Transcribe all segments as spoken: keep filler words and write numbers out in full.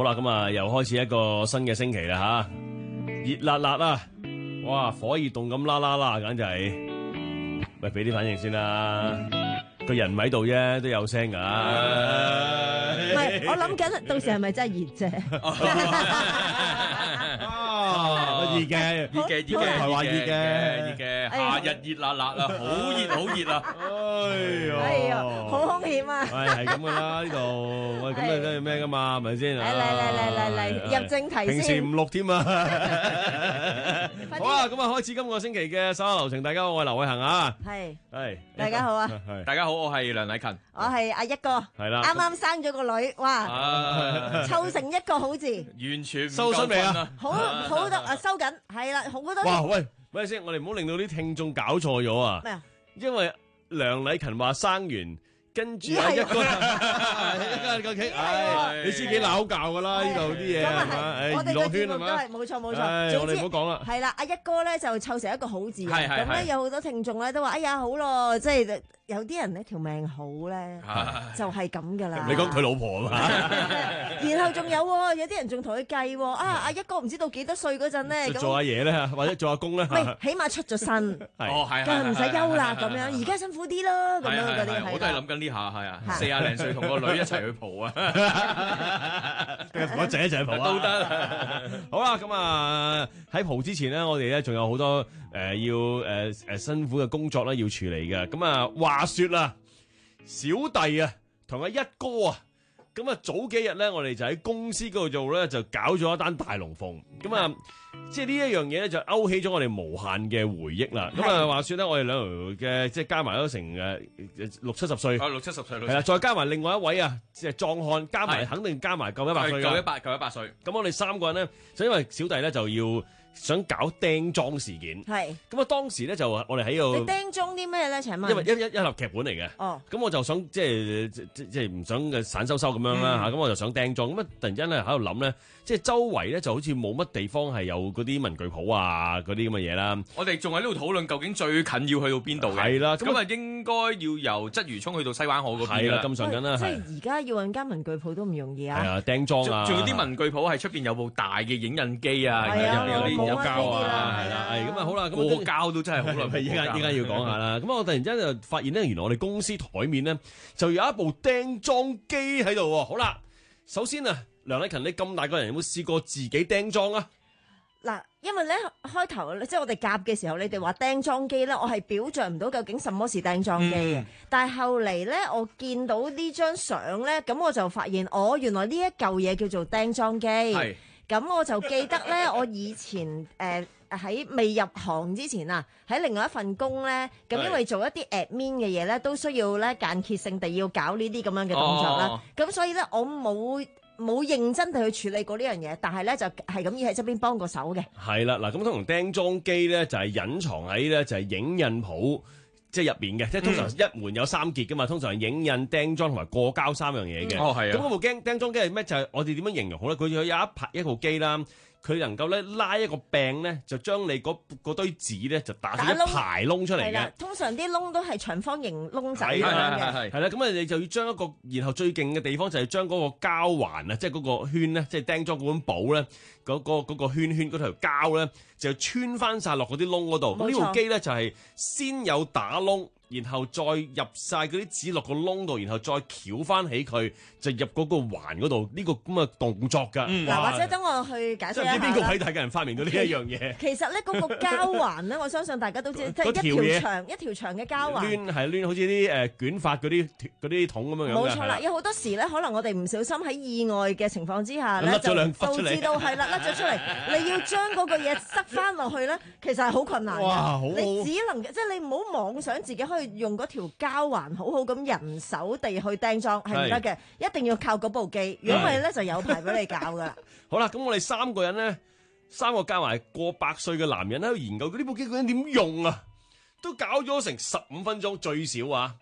啦，咁啊又開始一個新嘅星期啦吓，熱辣辣啊，哇，火熱凍咁啦啦啦，簡直係，喂，俾啲反應先啦，個人唔喺度啫，都有聲噶。 唔係，我諗緊到時係咪真係熱啫？ 啊，熱嘅， 熱嘅，熱嘅， 係話熱嘅， 熱嘅，夏日熱辣辣啊，好熱好熱啊！ 哎呀，好兇險啊！ 係係咁噶啦呢度，喂，咁啊都係咩噶嘛，係咪先？ 嚟嚟嚟嚟嚟嚟，入正題先。 平時唔錄添啊！好啦，咁啊開始今個星期嘅稍後流程，大家好，我係劉偉恒啊。 係係， 大家好啊！ 係大家好，我係梁禮勤， 我係阿一哥， 係啦， 啱啱生咗個女，哇， 啊， 湊成一個好字， 完全唔收身未啊夠分啊！ 好好多啊，收緊，係啦，好多哇，喂，喂先，我哋唔好令到啲聽眾搞錯咗啊！ 咩啊？ 因為梁禮勤話生完，跟住咦係阿一哥，一個傾，唉，你知幾拗教噶啦？呢度啲嘢咁啊係嘛？唉， 係，我娛樂哋個節圈係嘛目都係？冇錯冇唉錯， 我哋唔好講啦。 係啦，阿一哥咧就湊成一個好字啊， 係係係咁咧有好多聽眾咧都話：哎呀好咯，即係有啲人咧條命好咧，就係咁噶啦。 你講佢老婆啊嘛？ 然後仲有喎，有啲人仲同佢計喎，啊阿一哥唔知道幾多歲嗰陣咧，咁做下嘢咧，或者做下工咧。 喂，起碼出咗身， 係哦，係梗係唔使休啦咁係樣，而家辛苦啲咯，咁係係樣嗰啲係，我都係諗緊呢下係啊，四廿零歲同個女一齊去蒲啊， 同我仔一齊蒲啊都得。 好啦，咁啊喺蒲之前咧，我哋咧仲有好多誒、呃、要誒誒、呃、辛苦嘅工作咧要處理嘅。咁啊話說啦，小弟啊同阿一哥啊，咁啊早幾日咧，我哋就喺公司嗰度做咧，就搞咗一單大龍鳳。咁啊，即係呢一樣嘢咧，就勾起咗我哋無限嘅回憶啦。咁啊話說咧，我哋兩條嘅即係加埋都成誒六七十歲， 哦，六七十歲， 係啦，再加埋另外一位啊，即係壯漢，加埋係肯定加埋夠一百歲㗎夠一百，夠一百歲。 咁我哋三個人咧，就因為小弟咧就要想搞釘裝事件， 係咁啊當時咧就我哋喺你度， 釘裝啲咩咧？請問， 因為一一一盒劇本嚟嘅， 哦， 咁我就想即係即即即係唔想嘅散收收咁樣啦嚇，咁我就想釘裝，咁啊突然間咧喺度諗咧，即係周圍咧就好似冇乜地方係有嗰啲文具鋪啊嗰啲咁嘅嘢啦， 我哋仲喺呢度討論究竟最近要去到邊度嘅？ 係啦， 咁啊應該要由鰂魚涌去到西灣河嗰邊係啦， 啦。 咁上緊啦， 即係係而家要揾間文具鋪都唔容易係啊！ 啊釘裝啊， 仲有啲文具鋪係出邊有部大嘅影印機啊， 係啊入邊有啲冇果膠啊， 係啦，係咁啊好啦，咁果啊膠都真係好耐冇係依家依家要講下啦。咁我突然之間就發現咧，原來我哋公司台面咧就有一部釘裝機喺度喎。好啦，首先啊，梁禮勤，你咁大個人有冇試過自己釘裝啊？ 嗱，因為咧開頭即係我哋夾嘅時候，你哋話釘裝機咧，我係表象唔到究竟什麼是釘裝機嘅。 嗯但係後嚟咧，我見到呢張相咧，咁我就發現，哦，原來呢一嚿嘢叫做釘裝機。 係咁我就記得咧，我以前誒喺未入行之前啊，喺另外一份工咧，咁因為做一啲 admin 嘅嘢咧，都需要咧間歇性地要搞呢啲咁樣嘅動作啦哦。 咁、所以咧，我冇冇認真地去處理過呢樣嘢，但係咧就係咁要喺側邊幫個手嘅。 係啦，嗱，咁通常釘裝機咧就係隱藏喺咧就係影印鋪即係入邊嘅，即係通常一門有三傑噶嘛，通常係影印、釘裝同埋過膠三樣嘢嘅。 哦係啊咁嗰部釘釘裝機係咩？就係我哋點樣形容好咧？佢有一排一部機啦。佢能夠咧拉一個柄咧，就將你嗰嗰堆紙咧就打出一排窿出嚟係啦嘅。， 通常啲窿都係長方形窿仔咁係樣嘅。 係係啦，咁啊你就要將一個，然後最勁嘅地方就係將嗰個膠環啊，即係嗰個圈咧，即係釘裝嗰本簿咧，嗰、個嗰、個圈圈嗰條膠咧，就穿翻晒落嗰啲窿嗰度。咁冇錯呢部機咧就係先有打窿。然後再入晒嗰啲紙落個窿度，然後再翹翻起佢，就入嗰個環嗰度，呢、個咁嘅動作㗎。 嗯嗱， 哇或者等我去解釋即係唔一下啦知邊個偉大嘅人發明到呢一樣嘢。 其實咧，嗰個膠環咧，我相信大家都知，即係嗰條一嘢條長一條長嘅膠環。 攣係攣，好似啲誒捲髮嗰啲嗰啲桶咁樣樣嘅。 冇錯啦， 係有好多時咧，可能我哋唔小心喺意外嘅情況之下咧， 甩咗就兩忽出嚟導致到係啦，甩咗出嚟。你要將嗰個嘢塞翻落去咧，其實係好困難嘅。 哇好你只能即係你唔好妄想自己可以用嗰條膠環好好咁人手地去釘裝，係唔得嘅，一定要靠嗰部機。如果唔係咧，就有排俾你搞噶啦。 好啦，咁我哋三個人咧，三個加埋過百歲嘅男人喺度研究呢部機究竟點用啊，都搞咗成十五分鐘最少啊！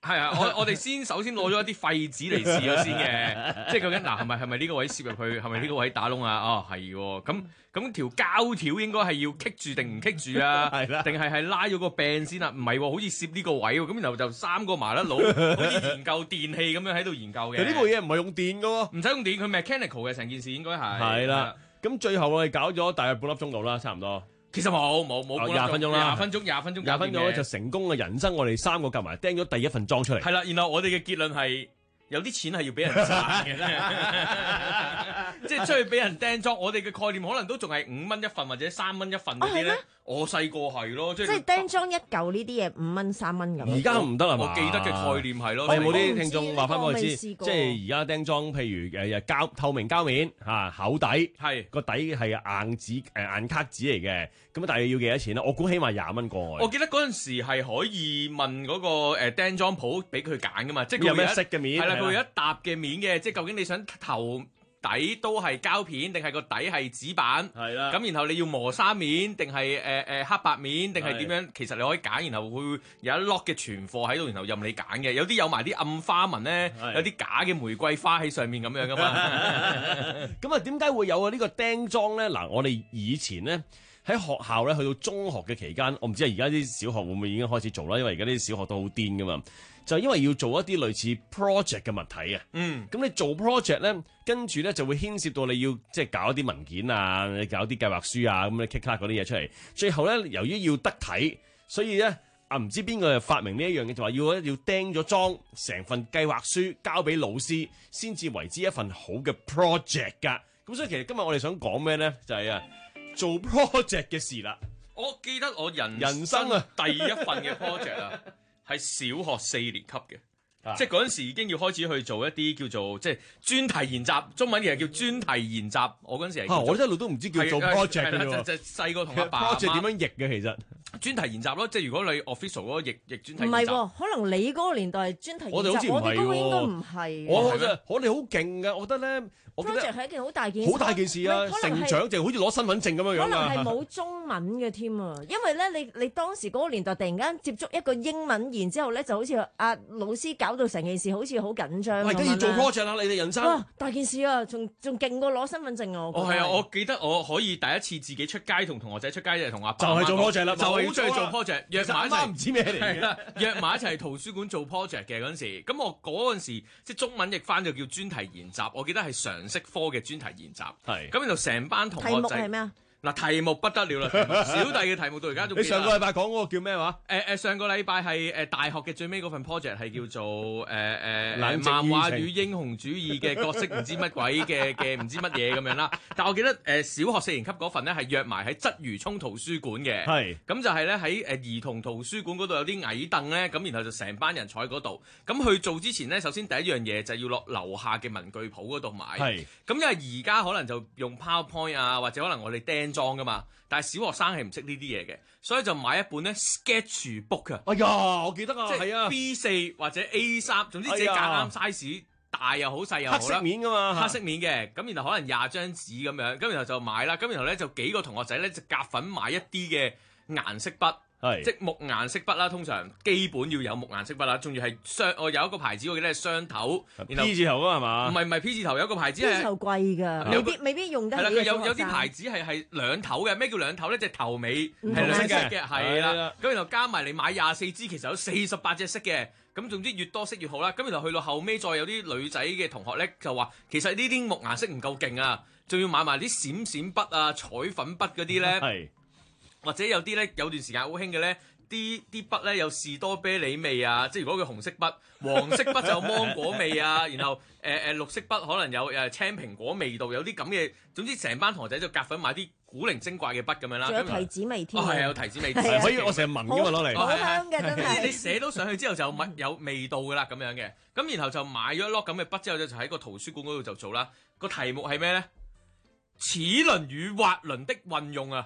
係啊，我我哋先首先攞咗一啲廢紙嚟試咗先嘅，即係究竟嗱係咪係咪呢個位攝入去，係咪呢個位打窿啊？哦係喎，咁咁條膠條應該係要棘住定唔棘住啊？ 係啦定係係拉咗個柄先啊？唔係喎，好似攝呢個位喎，咁然後就三個麻甩佬好似研究電器咁樣喺度研究嘅。 其實呢部嘢唔係用電噶喎。 唔使用電，佢 mechanical 嘅成件事應該係。 係啦，咁最後我哋搞咗大約半粒鐘度啦，差唔多。 其實冇冇冇廿分鐘啦廿分鐘廿分鐘廿分鐘咧就成功嘅人生，我哋三個夾埋釘咗第一份裝出嚟。 係啦，然後我哋嘅結論係有啲錢係要俾人賺嘅，即係出去俾人釘裝。我哋嘅概念可能都仲係五蚊一份或者三蚊一份嗰啲咧。我細個係咯，即即係釘裝一嚿呢啲嘢五蚊三蚊咁。 而家唔得啦嘛。 我記得嘅概念係咯。 有冇啲聽眾話翻俾我知？ 我未試過即係而家釘裝，譬如誒膠透明膠面嚇厚底， 係個底係硬紙誒硬卡紙嚟嘅。咁大約要幾多錢咧？我估起碼廿蚊個外。 我記得嗰陣時係可以問嗰個誒釘裝鋪俾佢揀噶嘛，即係佢有咩色嘅面？ 係啦，佢有一沓嘅面嘅，即係究竟你想頭底都係膠片，定係個底係紙板？ 係啦。 咁然後你要磨砂面，定係誒誒黑白面，定係點樣？其實你可以揀，然後會有一 lot 嘅存貨喺度，然後任你揀嘅。有啲有埋啲暗花紋咧，有啲假嘅玫瑰花喺上面咁樣噶嘛。 咁啊，點解會有啊呢個釘裝咧？嗱，我哋以前咧喺學校咧，去到中學嘅期間，我唔知而家啲小學會唔會已經開始做啦，因為而家啲小學都好癲噶嘛。就因為要做一啲類似 project 嘅物體啊， 嗯， 咁你做 project 咧，跟住咧就會牽涉到你要即係搞一啲文件啊，你搞啲計劃書啊，咁你 kick 卡嗰啲嘢出嚟。最後咧，由於要得體，所以咧啊唔知邊個發明呢一樣嘢，就話要要釘咗裝成份計劃書交俾老師，先至為之一份好嘅 project 㗎。咁所以其實今日我哋想講咩咧，就係、是、啊做 project 嘅事啦。 我記得我人人生啊第一份嘅 project 啊。係小學四年級嘅， 啊、 即係嗰陣時已經要開始去做一啲叫做即係專題研習，中文嘅叫專題研習。我嗰陣時係、啊， 我一路都唔知叫做 project 嘅喎。 就細個同阿爸 project 點樣譯嘅其實？ 專題研習咯，即係如果你 official 嗰個譯譯專題研習， 唔係喎，可能你嗰個年代係專題研習， 我哋好似唔係喎， 我哋嗰個應該唔係。 我我哋好勁嘅，我覺得咧。 project 係一件好大件事， 好大件事啊！成長就好似攞身份證咁樣樣啊！ 可能係冇中文嘅添啊，因為咧，你你當時嗰個年代突然間接觸一個英文，然之後咧就好似阿老師搞到成件事好似好緊張。 喂，跟住做 project 啦，你哋人生哇大件事啊，仲仲勁過攞身份證啊！ 哦係啊，我記得我可以第一次自己出街同同學仔出街就係同阿爸就係做 project 啦， 就係要出去做 project，約埋一齊唔知咩嚟嘅， 約埋一齊圖書館做 project 嘅嗰陣時，咁我嗰陣時即係中文譯翻就叫專題研習，我記得係常識科嘅專題研習， 係咁就成班同學仔。 題目係咩啊？ 嗱，題目不得了啦！小弟嘅題目到而家仲記得。 你上個禮拜講嗰個叫咩話？ 誒誒，上個禮拜係誒大學嘅最尾嗰份 project 係叫做誒誒冷靜漫畫與英雄主義嘅角色唔知乜鬼嘅嘅唔知乜嘢咁樣啦。但我記得誒小學四年級嗰份咧係約埋喺鰂魚涌圖書館嘅。 係。 咁就係咧喺誒兒童圖書館嗰度有啲矮凳咧，咁然後就成班人坐喺嗰度。咁去做之前咧，首先第一樣嘢就係要落樓下嘅文具鋪嗰度買。 係。咁因為而家可能就用 PowerPoint 啊，或者可能我哋釘裝噶嘛，但係小學生係唔識呢啲嘢嘅，所以就買一本咧 sketch book 啊。 哎呀，我記得啊， 即係係啊 B 四或者 A 三，總之自己揀啱 size，大又好細又好啦。 黑色面噶嘛， 黑色面嘅，咁然後可能廿張紙咁樣，咁然後就買啦，咁然後咧就幾個同學仔咧就夾粉買一啲嘅顏色筆。即係木顏色筆啦，通常基本要有木顏色筆啦，仲要係雙，我有一個牌子我記得係雙頭 ，P 字頭啊係嘛？ 唔係唔係 P 字頭，有一個牌子係 P 字頭貴㗎，未必未必用得起。 係啦，佢有有啲牌子係係兩頭嘅，咩叫兩頭咧？即係頭尾係兩色嘅，係啦。咁然後加埋你買廿四支，其實有四十八隻色嘅。咁總之越多色越好啦。咁然後去到後尾再有啲女仔嘅同學咧就話，其實呢啲木顏色唔夠勁啊，仲要買埋啲閃閃筆啊、彩粉筆嗰啲咧，或者有啲咧有段時間好興嘅咧。啲啲筆咧有士多啤梨味啊，即係如果佢紅色筆，黃色筆就有芒果味啊，然後誒誒、呃、綠色筆可能有誒青蘋果味道，有啲咁嘅，總之成班同學仔就夾粉買啲古靈精怪嘅筆咁樣啦。 仲有提子味添。 哦，係有提子味， 可以我成日聞㗎嘛攞嚟。 好香嘅真係。 你寫到上去之後就有有味道㗎啦咁樣嘅，咁然後就買咗一粒咁嘅筆之後咧，就喺個圖書館嗰度就做啦。個題目係咩咧？齒輪與滑輪的運用啊！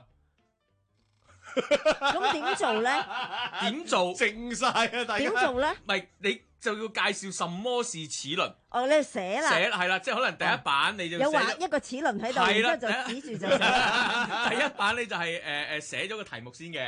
咁點做咧？ 點做？ 靜晒啊！大家點做咧？ 唔係你就要介紹什麼是齒輪。 哦，你寫啦。 寫係啦，即係可能第一版你就有畫一個齒輪喺度，然之後就指住就寫。 第一版你就係誒誒寫咗個題目先嘅，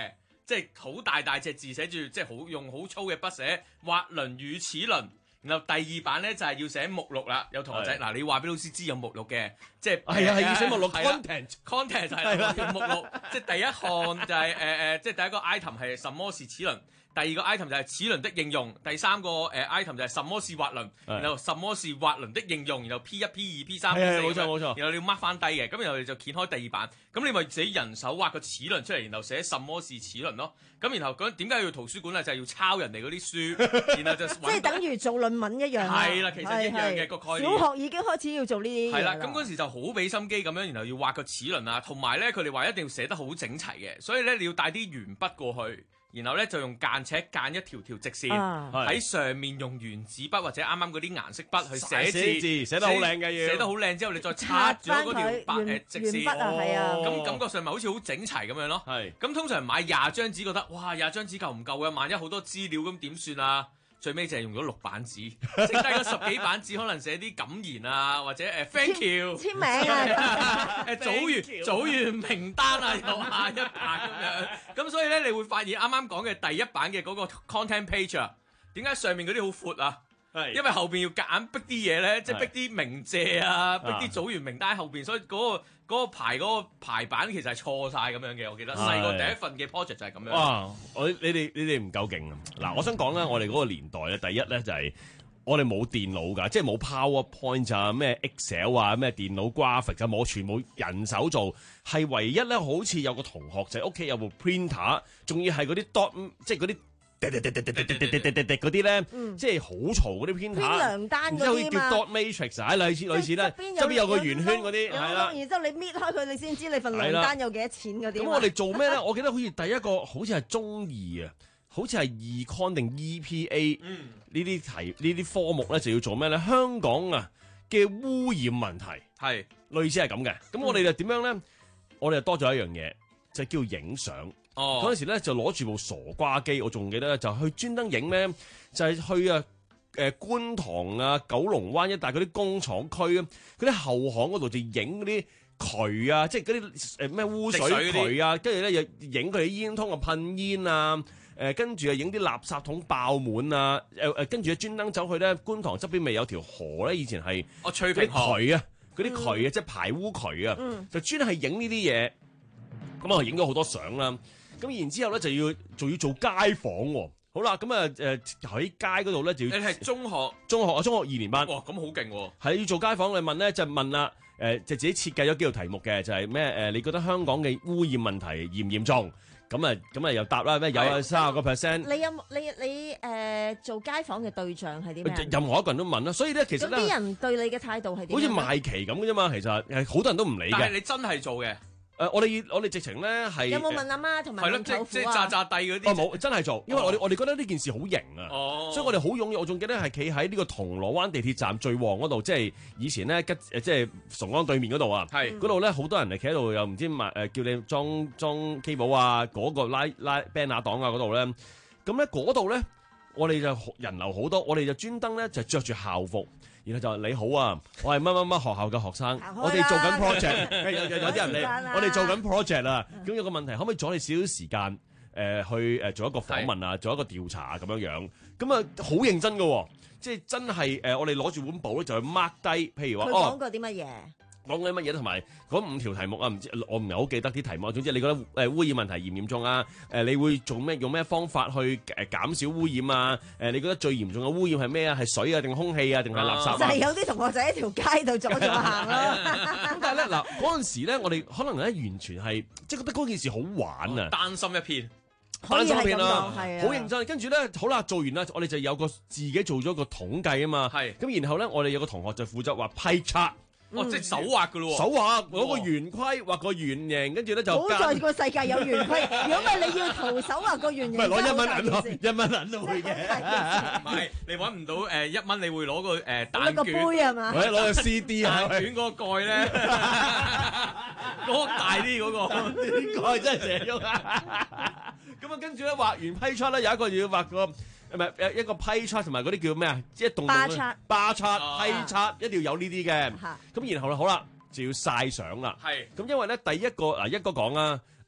即係好大大隻字寫住，即係好用好粗嘅筆寫滑輪與齒輪。然後第二版咧就係、是、要寫目錄啦，有同學仔嗱，你話俾老師知有目錄嘅，即係係啊係要寫目錄 content，content 就係啦，目錄，即係第一項就係誒誒，即係第一個 item 係什麼是齒輪。第二個 item 就係齒輪的應用，第三個誒 item 就係什麼是滑輪，然後什麼是滑輪的應用，然後 P 一、P 二、P 三、P 四， 冇錯冇錯， 然後你要 mark 翻低嘅，咁然後你就揭開第二版，咁你咪自己人手畫個齒輪出嚟，然後寫什麼是齒輪咯，咁然後咁點解要圖書館咧？就係、是、要抄人哋嗰啲書，然後就即係等於做論文一樣。 係啦，其實一樣嘅個概念。 小學已經開始要做呢啲。 係啦，咁嗰時就好俾心機咁樣，然後要畫個齒輪啊，同埋咧佢哋話一定要寫得好整齊嘅，所以咧你要帶啲鉛筆過去。然後咧就用間尺間一條條直線喺、啊、上面用原子筆或者啱啱嗰啲顏色筆去寫字， 字寫得好靚嘅要寫得好靚之後，你再擦咗嗰條白誒直線， 鉛筆啊，係啊， 咁感覺上咪好似好整齊咁樣咯。係咁通常買廿張紙覺得哇廿張紙夠唔夠啊？萬一好多資料咁點算啊？最尾就係用咗六版紙，剩低嗰十幾版紙可能寫啲感言啊，或者誒 thank you 簽名啊， 誒組員組員名單啊，又下一版咁樣。咁所以咧，你會發現啱啱講嘅第一版嘅嗰個 content page 啊，點解上面嗰啲好闊啊？係因為後邊要夾硬逼啲嘢咧，即係逼啲鳴謝啊，逼啲組員名單喺後邊，所以嗰個。嗰個排嗰個排版其實係錯晒咁樣嘅，我記得細個第一份嘅 project 就係咁樣。哇！ 我你哋你哋唔夠勁啊！嗱，我想講咧，我哋嗰個年代咧，第一咧就係我哋冇電腦㗎，即係冇 PowerPoint 啊、咩 Excel 啊、咩電腦 graphic 就冇，全部人手做。係唯一咧，好似有個同學仔屋企有部 printer，仲要係嗰啲 dot， 即係嗰啲。滴滴滴滴滴滴滴滴滴滴嗰啲咧，即係好嘈嗰啲編碼， 編糧單嗰啲嘛， 好似叫 dot matrix 啊，類似類似咧，側邊有個圓圈嗰啲，係啦。 然之後你搣開佢，你先知你份糧單有幾多錢嗰啲。 咁我哋做咩咧？我記得好似第一個好似係中二啊，好似係 Econ 定 E P A 呢啲題呢啲科目咧，就要做咩咧？香港啊嘅污染問題係類似係咁嘅。咁我哋就點樣咧？我哋就多咗一樣嘢，就叫影相。嗰陣、oh. 時咧就攞住部傻瓜機，我仲記得咧就去專登影咧，就係、是、去啊誒、呃、觀塘啊、九龍灣一帶嗰啲工廠區啊，嗰啲後巷嗰度就影嗰啲渠啊，即係嗰啲誒咩污水渠啊，跟住咧又影佢哋煙通啊噴煙啊，誒跟住啊影啲垃圾桶爆滿啊，誒誒跟住啊專登走去咧觀塘側邊咪有條河咧，以前係哦翠屏河渠啊，嗰啲渠啊，即係排污渠啊，嗯、就專係影呢啲嘢，咁啊影咗好多相啦。咁然之後咧就要仲要做街訪喎，好啦，咁啊誒喺街嗰度咧就要。你係中學？中學啊，中學二年班。哇，咁好勁喎！係要做街訪，你問咧就問啦，誒、呃、就自己設計咗幾道題目嘅，就係咩誒？你覺得香港嘅污染問題嚴唔嚴重？咁啊咁啊又答啦，咩有啊三十個 percent。你有你你誒、呃、做街訪嘅對象係啲咩？任何一個人都問啦，所以咧其實咧。啲人對你嘅態度係點？好似賣旗咁嘅啫嘛，其實誒好多人都唔理嘅。但係你真係做嘅。誒、呃，我哋我哋直情咧係有冇問阿媽同埋問舅父啊？即即炸炸地嗰啲。哦，冇，真係做，因為我哋、哦、我哋覺得呢件事好型啊，哦、所以我哋好踴躍。我仲記得係企喺呢個銅鑼灣地鐵站最旺嗰度，即係以前咧吉誒即係崇安對面嗰度啊。係嗰度咧，好多人嚟企喺度，又唔知賣誒叫你裝裝 cable 啊，嗰、嗰個拉拉 banner 檔啊嗰度咧。咁咧嗰度咧，我哋就人流好多，我哋就專登咧就着住校服。然後就話你好啊，我係乜乜乜學校嘅學生，我哋做緊 project， 有有有啲人嚟，我哋做緊 project 啊。咁有個問題，可唔可以阻你少少時間？誒、呃，去誒做一個訪問啊，做一個調查啊，咁樣樣。咁啊，好認真嘅，即係真係誒，我哋攞住本簿咧，就去 mark 低，譬如話，佢講過啲乜嘢？講緊乜嘢同埋嗰五條題目啊？唔知我唔係好記得啲題目。總之你覺得誒污染問題嚴唔嚴重啊？誒你會做咩用咩方法去誒減少污染啊？誒你覺得最嚴重嘅污染係咩啊？係水啊定空氣啊定係垃圾啊？就係有啲同學仔喺條街度阻住我行咯。咁但係咧嗱嗰陣時咧，我哋可能咧完全係即係覺得嗰件事好玩啊，擔心一片。單心片啦，好認真。跟住咧，好啦，做完啦，我哋就有個自己做咗個統計啊嘛。係。咁然後咧，我哋有個同學就負責畫批測。哦，即係手畫㗎咯喎！手畫攞個圓規畫個圓形，跟住咧就好在個世界有圓規，如果唔係你要徒手畫個圓形，唔係攞一蚊銀咯，一蚊銀都會嘅。唔係你揾唔到誒一蚊，你會攞個誒蛋卷係嘛？或者攞個 C D 啊，蛋卷嗰個蓋咧，嗰個大啲嗰個，呢個真係成日喐啊！咁啊，跟住咧畫完批出咧，有一個要畫個。唔係一個批測同埋嗰啲叫咩啊？即係動動嘅巴測、批測，一定要有呢啲嘅。咁然後咧，好啦，就要曬相啦。係。咁因為咧，第一個嗱一個講啦，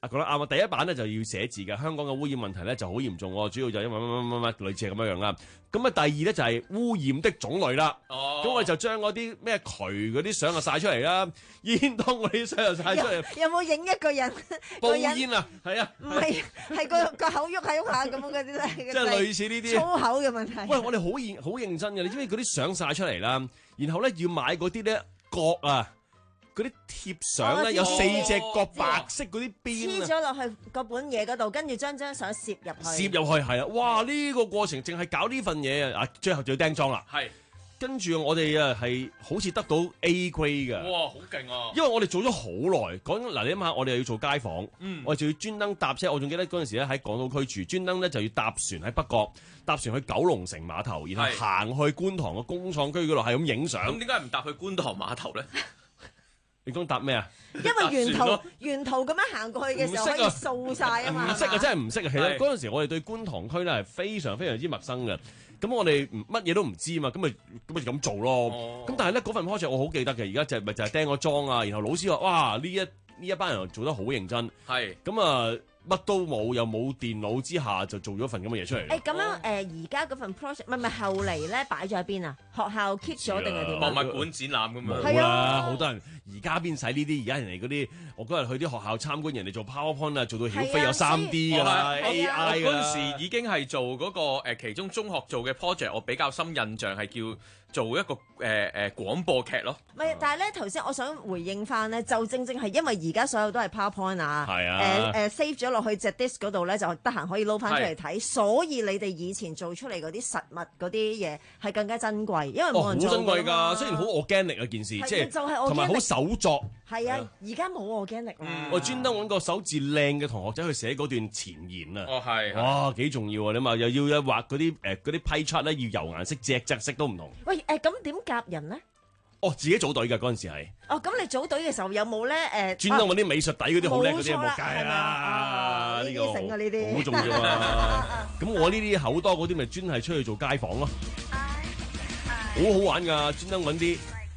啊講得啱啊！第一版咧就要寫字嘅，香港嘅污染問題咧就好嚴重喎，主要就因為乜乜乜乜類似係咁樣樣啦。咁啊第二咧就係污染的種類啦。哦，咁我哋就將嗰啲咩渠嗰啲相啊晒出嚟啦，煙通嗰啲相又晒出嚟。 有冇影一個人？ 煲煙啊，係啊， 唔係係個個口喐下喐下咁嗰啲咧。 即係類似呢啲粗口嘅問題。 喂，我哋好認好認真嘅，你知唔知嗰啲相晒出嚟啦？然後咧要買嗰啲咧角啊。嗰啲貼相咧有四隻角白色嗰啲邊黐咗落去嗰本嘢嗰度，跟住將張相攝入去。 攝入去係啊！哇！呢、呢個過程淨係搞呢份嘢啊！最後就要釘裝啦。係。跟住我哋啊係好似得到 A grade 嘅。哇！好勁啊！因為我哋做咗好耐，講嗱你諗下，我哋又要做街訪，嗯、我哋就要專登搭車。我仲記得嗰陣時咧喺港島區住，專登咧就要搭船喺北角，搭船去九龍城碼頭，然後行去觀塘個工廠區嗰度係咁影相。咁點解唔搭去觀塘碼頭咧？你講搭咩啊？ 因為沿途沿途咁樣行過去嘅時候可以掃晒啊嘛。 唔識啊，真係唔識啊。其實嗰陣時我哋對觀塘區咧係非常非常之陌生嘅。咁我哋乜嘢都唔知嘛，咁咪咁咪咁做咯。咁、哦、但係咧嗰份 project 我好記得嘅，而家就咪就係釘個裝啊。然後老師話：哇，呢一呢一班人做得好認真。係咁啊。乜都冇，又冇電腦之下就做咗份咁嘅嘢出嚟。誒咁樣誒，而家嗰份 project 唔係唔係後嚟咧擺咗喺邊啊？學校 keep 咗定係點？博物館展覽咁樣。 係啊，好多人而家邊使呢啲？而家人哋嗰啲，我嗰日去啲學校參觀，人哋做 PowerPoint 啊，做到曉飛有三 D 㗎啦 ，A I 㗎啦。 嗰陣時已經係做嗰個誒其中中學做嘅 project，我比較深印象係叫做一個誒誒廣播劇咯。 唔係，但係咧頭先我想回應翻咧，就正正係因為而家所有都係 PowerPoint 啊， 係啊， 誒誒 save 咗落去隻 disk 嗰度咧，就得閒可以撈翻出嚟睇，所以你哋以前做出嚟嗰啲實物嗰啲嘢係更加珍貴，因為冇人做。 好珍貴㗎，雖然好 organic 啊件事，即係同埋好手作。 係啊，而家冇 organic 啦。 我專登揾個手字靚嘅同學仔去寫嗰段前言啊。 哦，係。 哇，幾重要啊！你嘛又要一畫嗰啲誒嗰啲批出咧，要油顏色、隻隻色都唔同。 喂誒，咁點夾人咧？ 哦，自己組隊嘅嗰陣時係。 哦，咁你組隊嘅時候有冇咧？誒， 專登揾啲美術底嗰啲好叻嗰啲冇計啦。 呢個醒啊，呢啲好重要啊！咁我呢啲口多嗰啲咪專係出去做街訪咯，好好玩㗎，專登揾啲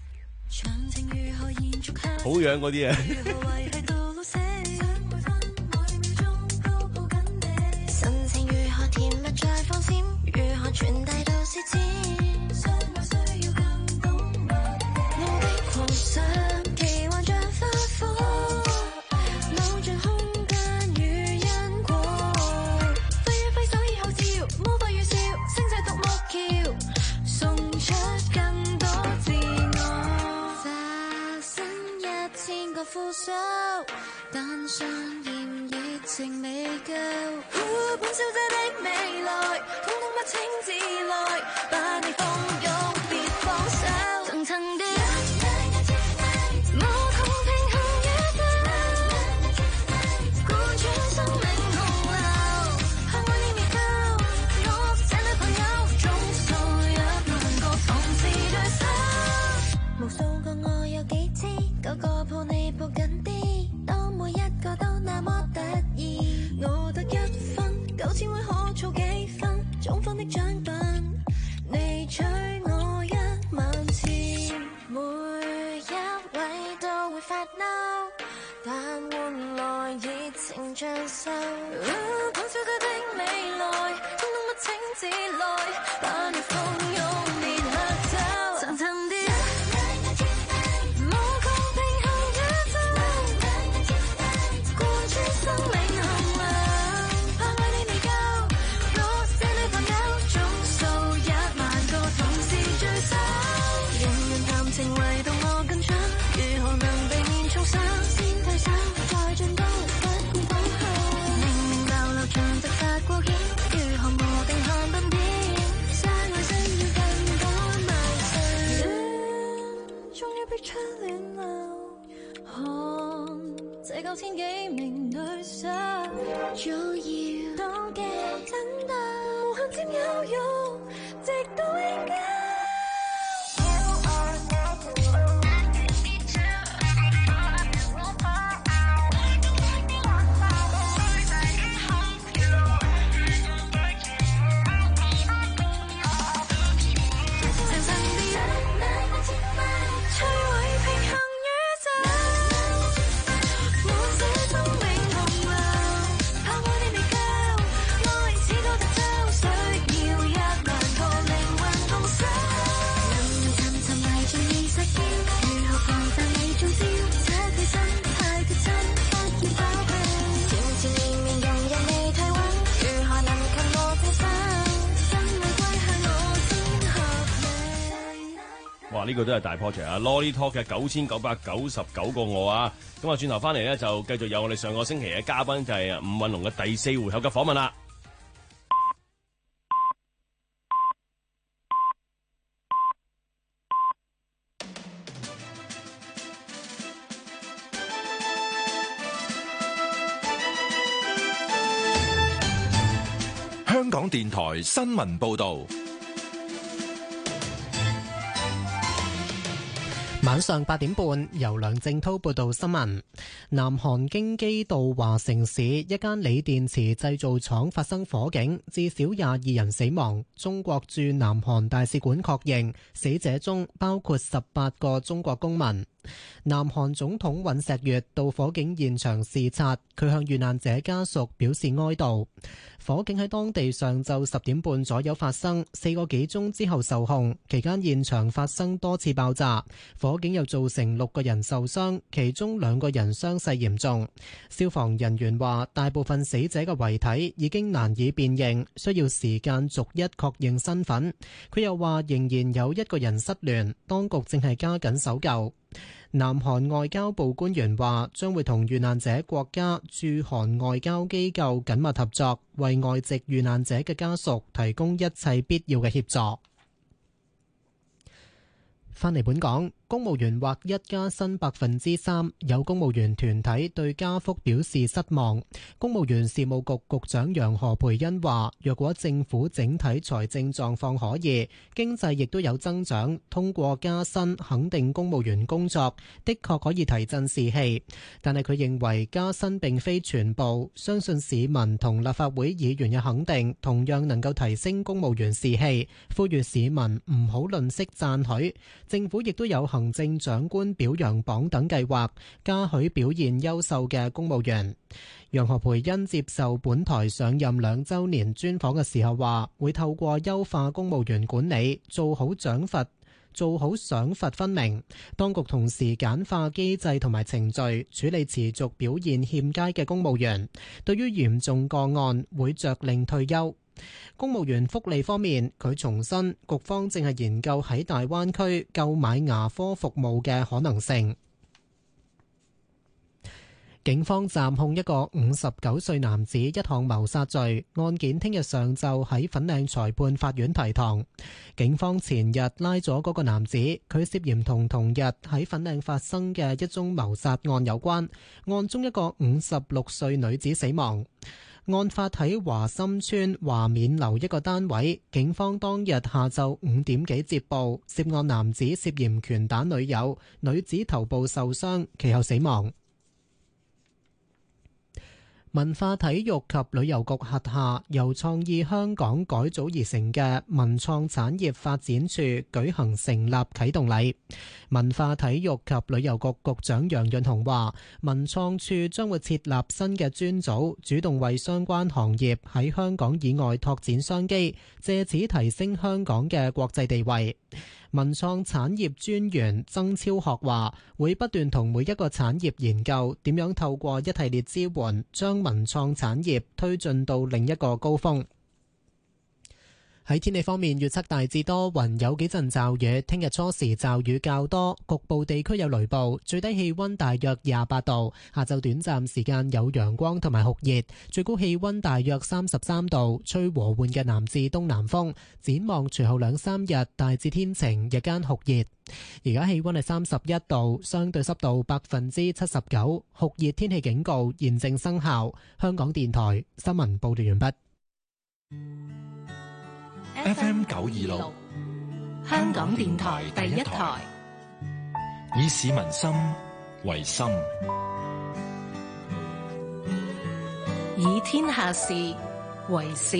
好樣嗰啲啊！ 但尚嫌熱情未夠，本小姐的未來，統統不請自來，把你蜂擁別放手，層層疊，無窮平衡宇宙，貫穿生命洪流，怕愛你未夠，我這女朋友總數一萬個同是對手，無數個我有幾知，個個抱你抱緊啲。每一個都那麼得意，我得一分，九千位可儲幾分，總分的獎品，你取我一萬次，每一位都會發嬲，但換來熱情像秀，捧小姐的未來，通通不請自來，把你蜂擁別嚇走，層層疊。九千幾名對手，早要都驚等待，無限佔有慾，直到永久。摧毀平衡宇宙。 哇！呢、這個都係大 project 啊 ！Lolly Talk 嘅九千九百九十九個我啊，咁啊轉頭翻嚟咧就繼續有我哋上個星期嘅嘉賓就係伍允龍嘅第四回合嘅訪問啦。 香港電台新聞報道。 晚上八點半，由梁正滔報道新聞。南韓京畿道華城市一間鋰電池製造廠發生火警，至少廿二人死亡。中國駐南韓大使館確認，死者中包括十八個中國公民。南韓總統尹錫悅到火警現場視察，佢向遇難者家屬表示哀悼。火警喺當地上晝十點半左右發生，四個幾鐘之後受控，期間現場發生多次爆炸，火警又造成六個人受傷，其中兩個人傷勢嚴重。消防人員話，大部分死者嘅遺體已經難以辨認，需要時間逐一確認身份。佢又話，仍然有一個人失聯，當局正係加緊搜救。南韓外交部官員話，將會同遇難者國家駐韓外交機構緊密合作，為外籍遇難者嘅家屬提供一切必要嘅協助。返嚟本港，公務員獲一加薪百分之三，有公務員團體對加幅表示失望。公務員事務局局長楊何蓓茵話，若果政府整體財政狀況可以，經濟亦都有增長，通過加薪肯定公務員工作，的確可以提振士氣。但係佢認為加薪並非全部，相信市民同立法會議員嘅肯定同樣能夠提升公務員士氣，呼籲市民唔好吝嗇讚許。政府亦都有行政長官表揚榜等計劃，嘉許表現優秀嘅公務員。楊何蓓茵接受本台上任兩週年專訪嘅時候話，會透過優化公務員管理，做好獎罰，做好賞罰分明。當局同時簡化機制同埋程序，處理持續表現欠佳嘅公務員。對於嚴重個案，會着令退休。公務員福利方面，佢重申局方正係研究喺大灣區購買牙科服務嘅可能性。警方暫控一個五十九歲男子一項謀殺罪，案件聽日上晝喺粉嶺裁判法院提堂。警方前日拉咗嗰個男子，佢涉嫌同同日喺粉嶺發生嘅一宗謀殺案有關，案中一個五十六歲女子死亡。案發喺華心村華冕樓一個單位，警方當日下晝五點幾接報，涉案男子涉嫌拳打女友，女子頭部受傷，其後死亡。文化體育及旅遊局轄下由創意香港改組而成嘅文創產業發展處舉行成立啟動禮。文化體育及旅遊局局長楊潤雄話，文創處將會設立新嘅專組，主動為相關行業喺香港以外拓展商機，借此提升香港嘅國際地位。文創產業專員曾超學話，會不斷同每一個產業研究點樣透過一系列支援，將文創產業推進到另一個高峰。喺天氣方面，預測大致多雲，有幾陣驟雨。聽日初時驟雨較多，局部地區有雷暴。最低氣溫大約廿八度。下晝短暫時間有陽光同埋酷熱，最高氣溫大約三十三度，吹和緩嘅南至東南風。展望隨後兩三日大致天晴，日間酷熱。而家氣溫係三十一度，相對濕度百分之七十九，酷熱天氣警告現正生效。香港電台新聞報道完畢。 F M 九二六， 香港電台第一台， 以市民心為心， 以天下事為事。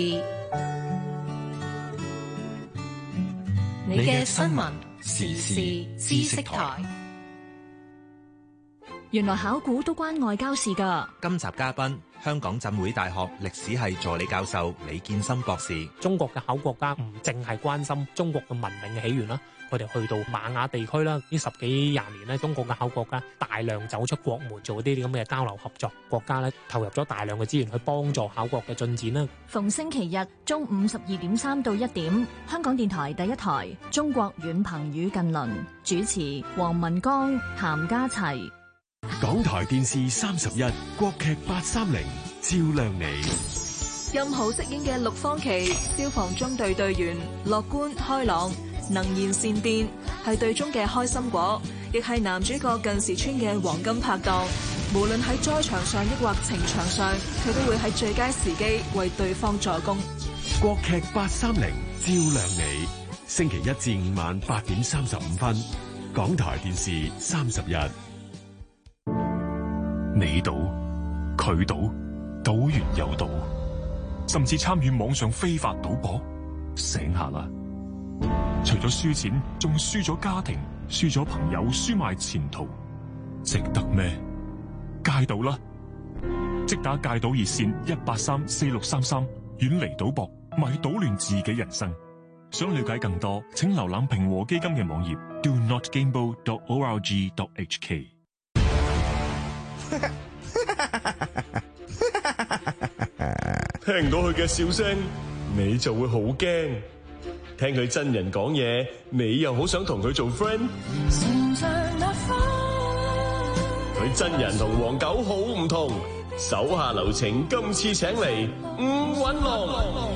你嘅新聞時事知識台。 原來考古都關外交事㗎。 今集嘉賓，香港浸會大學歷史系助理教授李建森博士。 中國嘅考古學家唔淨係關心中國嘅文明嘅起源啦，佢哋去到瑪雅地區啦，呢十幾廿年咧，中國嘅考古學家大量走出國門，做啲咁嘅交流合作，國家咧投入咗大量嘅資源去幫助考古學嘅進展啦。 逢星期日中午十二點三到一點，香港電台第一台《中國遠朋與近鄰》，主持黃文剛、譚家齊。 港台電視三十一，國劇八三零，照亮你。 任豪飾演嘅陸方琪，消防中隊隊員，樂觀開朗，能言善辯，係隊中嘅開心果，亦係男主角近時村嘅黃金拍檔。無論喺災場上抑或情場上，佢都會喺最佳時機為對方助攻。 國劇八三零，照亮你。星期一至五晚八點三十五分，港台電視三十一。 你賭，佢賭，賭完又賭，甚至參與網上非法賭博，醒下啦！除咗輸錢，仲輸咗家庭，輸咗朋友，輸埋前途，值得咩？戒賭啦！即打戒賭熱線一八三四六三三，遠離賭博，咪賭亂自己人生。想了解更多，請瀏覽平和基金嘅網頁 do not gamble dot org dot h k。 聽到佢嘅笑聲，你就會好驚；聽佢真人講嘢，你又好想同佢做 friend。佢真人同黃狗好唔同，手下留情，今次請嚟伍允龍。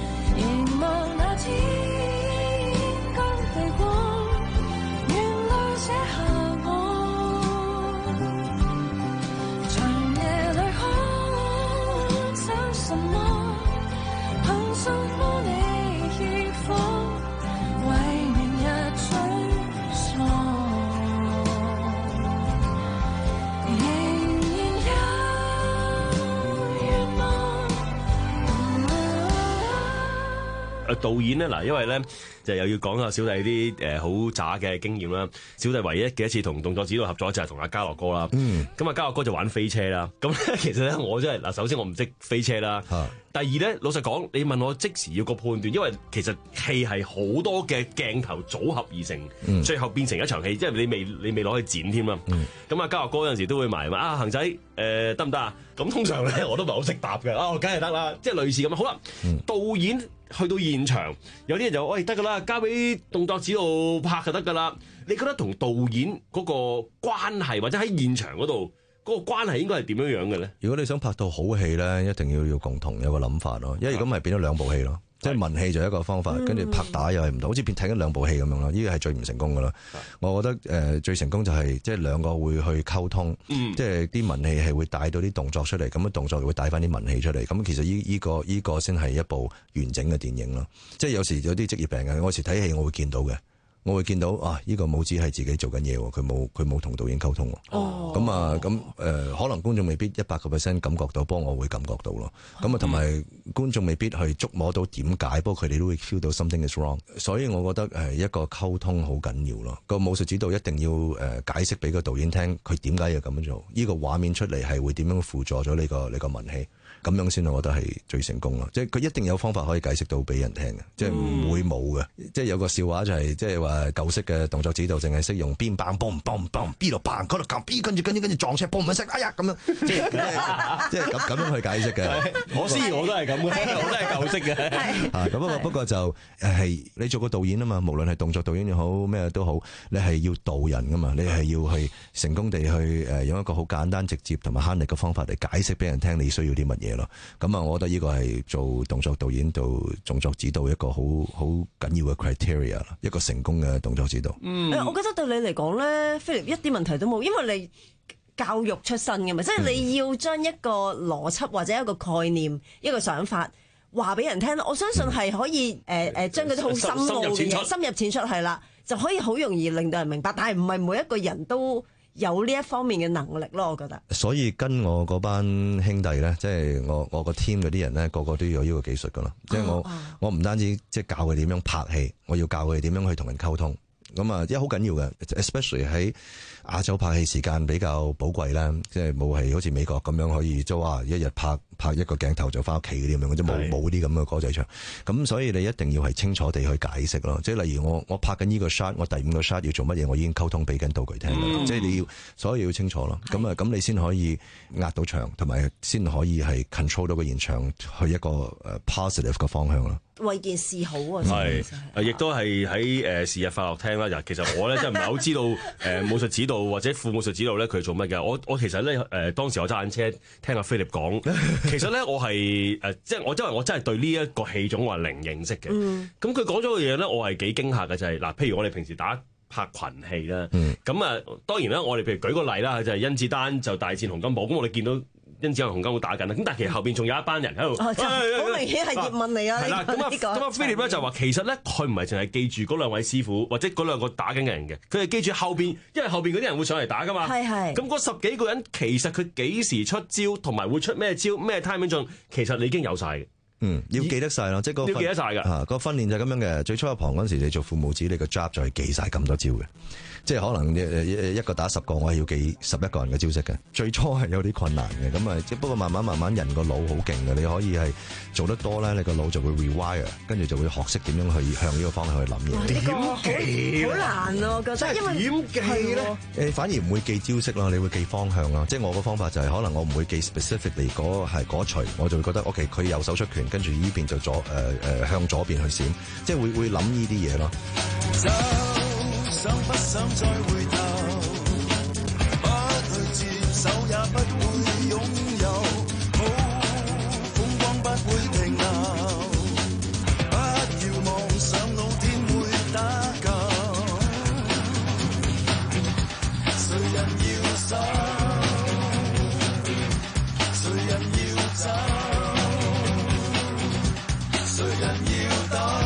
導演咧嗱，因為咧就又要講下小弟啲誒好渣嘅經驗啦。小弟唯一嘅一次同動作指導合作就係同阿嘉樂哥啦。嗯，咁啊嘉樂哥就玩飛車啦。咁咧其實咧我真係嗱，首先我唔識飛車啦。啊、第二咧，老實講，你問我即時要個判斷，因為其實戲係好多嘅鏡頭組合而成，嗯、最後變成一場戲，即係你未你未攞去剪添啦。咁啊嘉樂哥有陣時都會埋啊恒仔誒得唔得啊？咁通常咧我都唔係好識答嘅。啊，梗係得啦，即係類似咁。好啦，嗯、導演。去到現場，有啲人就喂得㗎啦，交俾動作指導拍就得㗎啦。你覺得同導演嗰個關係，或者喺現場嗰度嗰個關係應該係點樣樣嘅咧？ 如果你想拍到好戲咧，一定要要共同有個諗法咯。因為如果咪變咗兩部戲咯，即係文戲就一個方法，跟住拍打又係唔同，好似變睇緊兩部戲咁樣咯。呢個係最唔成功㗎啦。我覺得誒、呃、最成功就係即係兩個會去溝通，嗯、即係啲文戲係會帶到啲動作出嚟，咁樣動作會帶翻啲文戲出嚟。咁其實依、這、依個依、這個先係一部完整嘅電影咯。即係有時有啲職業病嘅，我有時睇戲我會見到嘅。我會見到啊！呢、這個武指係自己做緊嘢喎，佢冇佢冇同導演溝通喎。哦，咁啊，咁誒、呃，可能觀眾未必一百個 percent 感覺到，不過我會感覺到咯。咁啊，同埋觀眾未必去捉摸到點解，不過佢哋都會 feel 到 something is wrong。所以我覺得誒一個溝通好緊要咯。個武術指導一定要誒解釋俾個導演聽，佢點解要咁樣做？呢、這個畫面出嚟係會點樣輔助咗呢、這個呢、這個文戲？咁樣先，我覺得係最成功咯。即係佢一定有方法可以解釋到俾人聽嘅，即係唔會冇嘅。嗯、即係有個笑話就係、是，即係話舊式嘅動作指導淨係識用邊棒嘣嘣嘣 B 度棒嗰度撳 B， 跟住跟住跟住撞車嘣唔識，哎呀咁樣，即係即係咁咁樣去解釋嘅。 我思我都係咁嘅，我都係舊式嘅。 啊，咁不過不過就係你做個導演啊嘛，無論係動作導演又好咩都好，你係要導人噶嘛，你係要去成功地去誒用一個好簡單直接同埋慳力嘅方法嚟解釋俾人聽你需要啲乜嘢。咁啊，我覺得呢個係做動作導演到動作指導一個好好緊要嘅 criteria， 一個成功嘅動作指導。 嗯，我覺得對你嚟講咧，菲力一啲問題都冇，因為你教育出身嘅嘛，即係你要將一個邏輯或者一個概念、一個想法話俾人聽，我相信係可以誒誒將嗰啲好深奧嘅嘢深入淺出係啦，就可以好容易令到人明白，但係唔係每一個人都有呢一方面嘅能力咯，我覺得。 所以跟我嗰班兄弟咧，即係我我個 team 嗰啲人咧，個個都要有呢個技術噶啦。即係我我唔單止即係教佢點樣拍戲，我要教佢點樣去同人溝通。 咁啊，因為好緊要嘅 ，especially 喺亞洲拍戲時間比較寶貴啦，即係冇係好似美國咁樣可以即係話一日拍拍一個鏡頭就翻屋企嗰啲咁樣，即係冇冇啲咁嘅歌仔唱。咁所以你一定要係清楚地去解釋咯。即係例如我我拍緊呢個 shot，我第五個 shot 要做乜嘢，我已經溝通俾緊道具聽。嗯、即係你要所有要清楚咯。咁啊咁你先可以壓到場，同埋先可以係 control 到個現場去一個誒 positive 嘅方向咯。 為件事好啊！ 係，亦都係喺誒是日快樂廳啦。其實我咧真係唔係好知道誒、呃、武術指導或者副武術指導咧佢做乜嘅。我我其實咧誒、呃、當時我揸緊車聽阿 Philip 講，其實咧我係誒、呃、即係我因為我真係對呢一個戲種我係零認識嘅。咁佢講咗嘅嘢咧，我係幾驚嚇嘅就係、是、嗱，譬如我哋平時打拍群戲啦，咁啊、嗯、當然啦，我哋譬如舉個例啦，就係、是、甄子丹就大戰洪金寶，咁我哋見到甄子丹洪金寶打緊啦，咁但係其實後邊仲有一班人喺度，好、 哦、明顯係葉問嚟啊！ 係啦，咁啊咁啊 Philip 咧就話其實咧佢唔係淨係記住嗰兩位師傅或者嗰兩個打緊嘅人嘅，佢係記住後邊，因為後邊嗰啲人會上嚟打噶嘛。係係。咁嗰十幾個人其實佢幾時出招同埋會出咩招咩 timing 進，其實你已經有晒嘅。 嗯，要記得晒咯，即係個要記得晒㗎。 嚇，個訓練就係咁樣嘅。最初入行嗰陣時，你做父母子，你個 job 就係記晒咁多招嘅。即係可能一一個打十個，我係要記十一個人嘅招式嘅。最初係有啲困難嘅，咁啊，即不過慢慢慢慢人個腦好勁嘅，你可以係做得多咧，你個腦就會 rewire，跟住就會學識點樣去向呢個方向去諗嘢。 點記？好難啊，我覺得，因為點記咧？誒，反而唔會記招式咯，你會記方向咯。即係我個方法就係可能我唔會記 specifically 嗰係嗰錘，我就會覺得 OK，佢右手出拳，跟住呢邊就左誒誒、呃、向左邊去閃，即係會會諗呢啲嘢咯。想不想再回頭？不去接手也不會擁有，好風光不會停留。不要妄想老天會打救，誰人要走？誰人要走？誰人要等？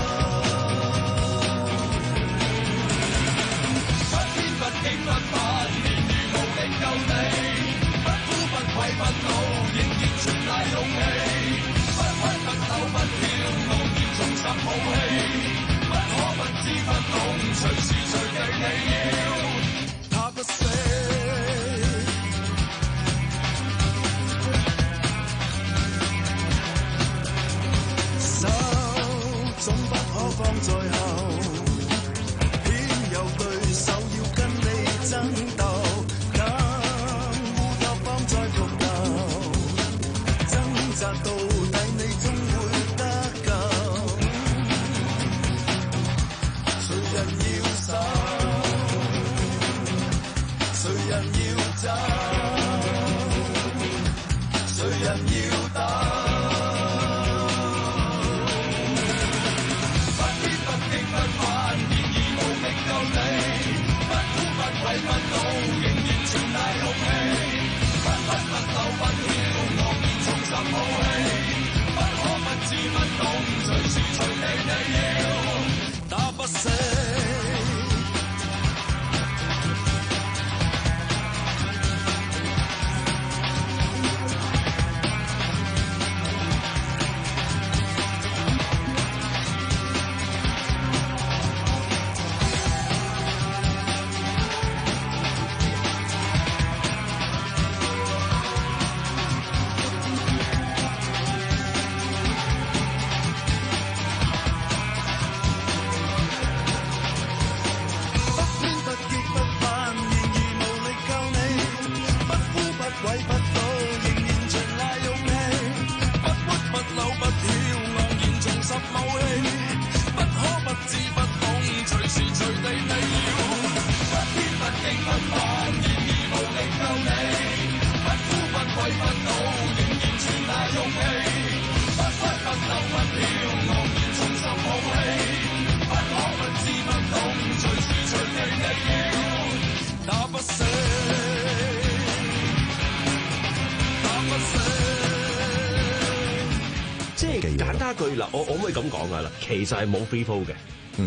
手總不可放在後，偏有對手要跟你爭鬥，等烏托邦再復舊，掙扎到底你終會得救。誰人要走？誰人要走？誰人要打？ 簡單句嗱，我我可唔可以咁講噶啦？其實係冇 free flow 嘅， 嗯，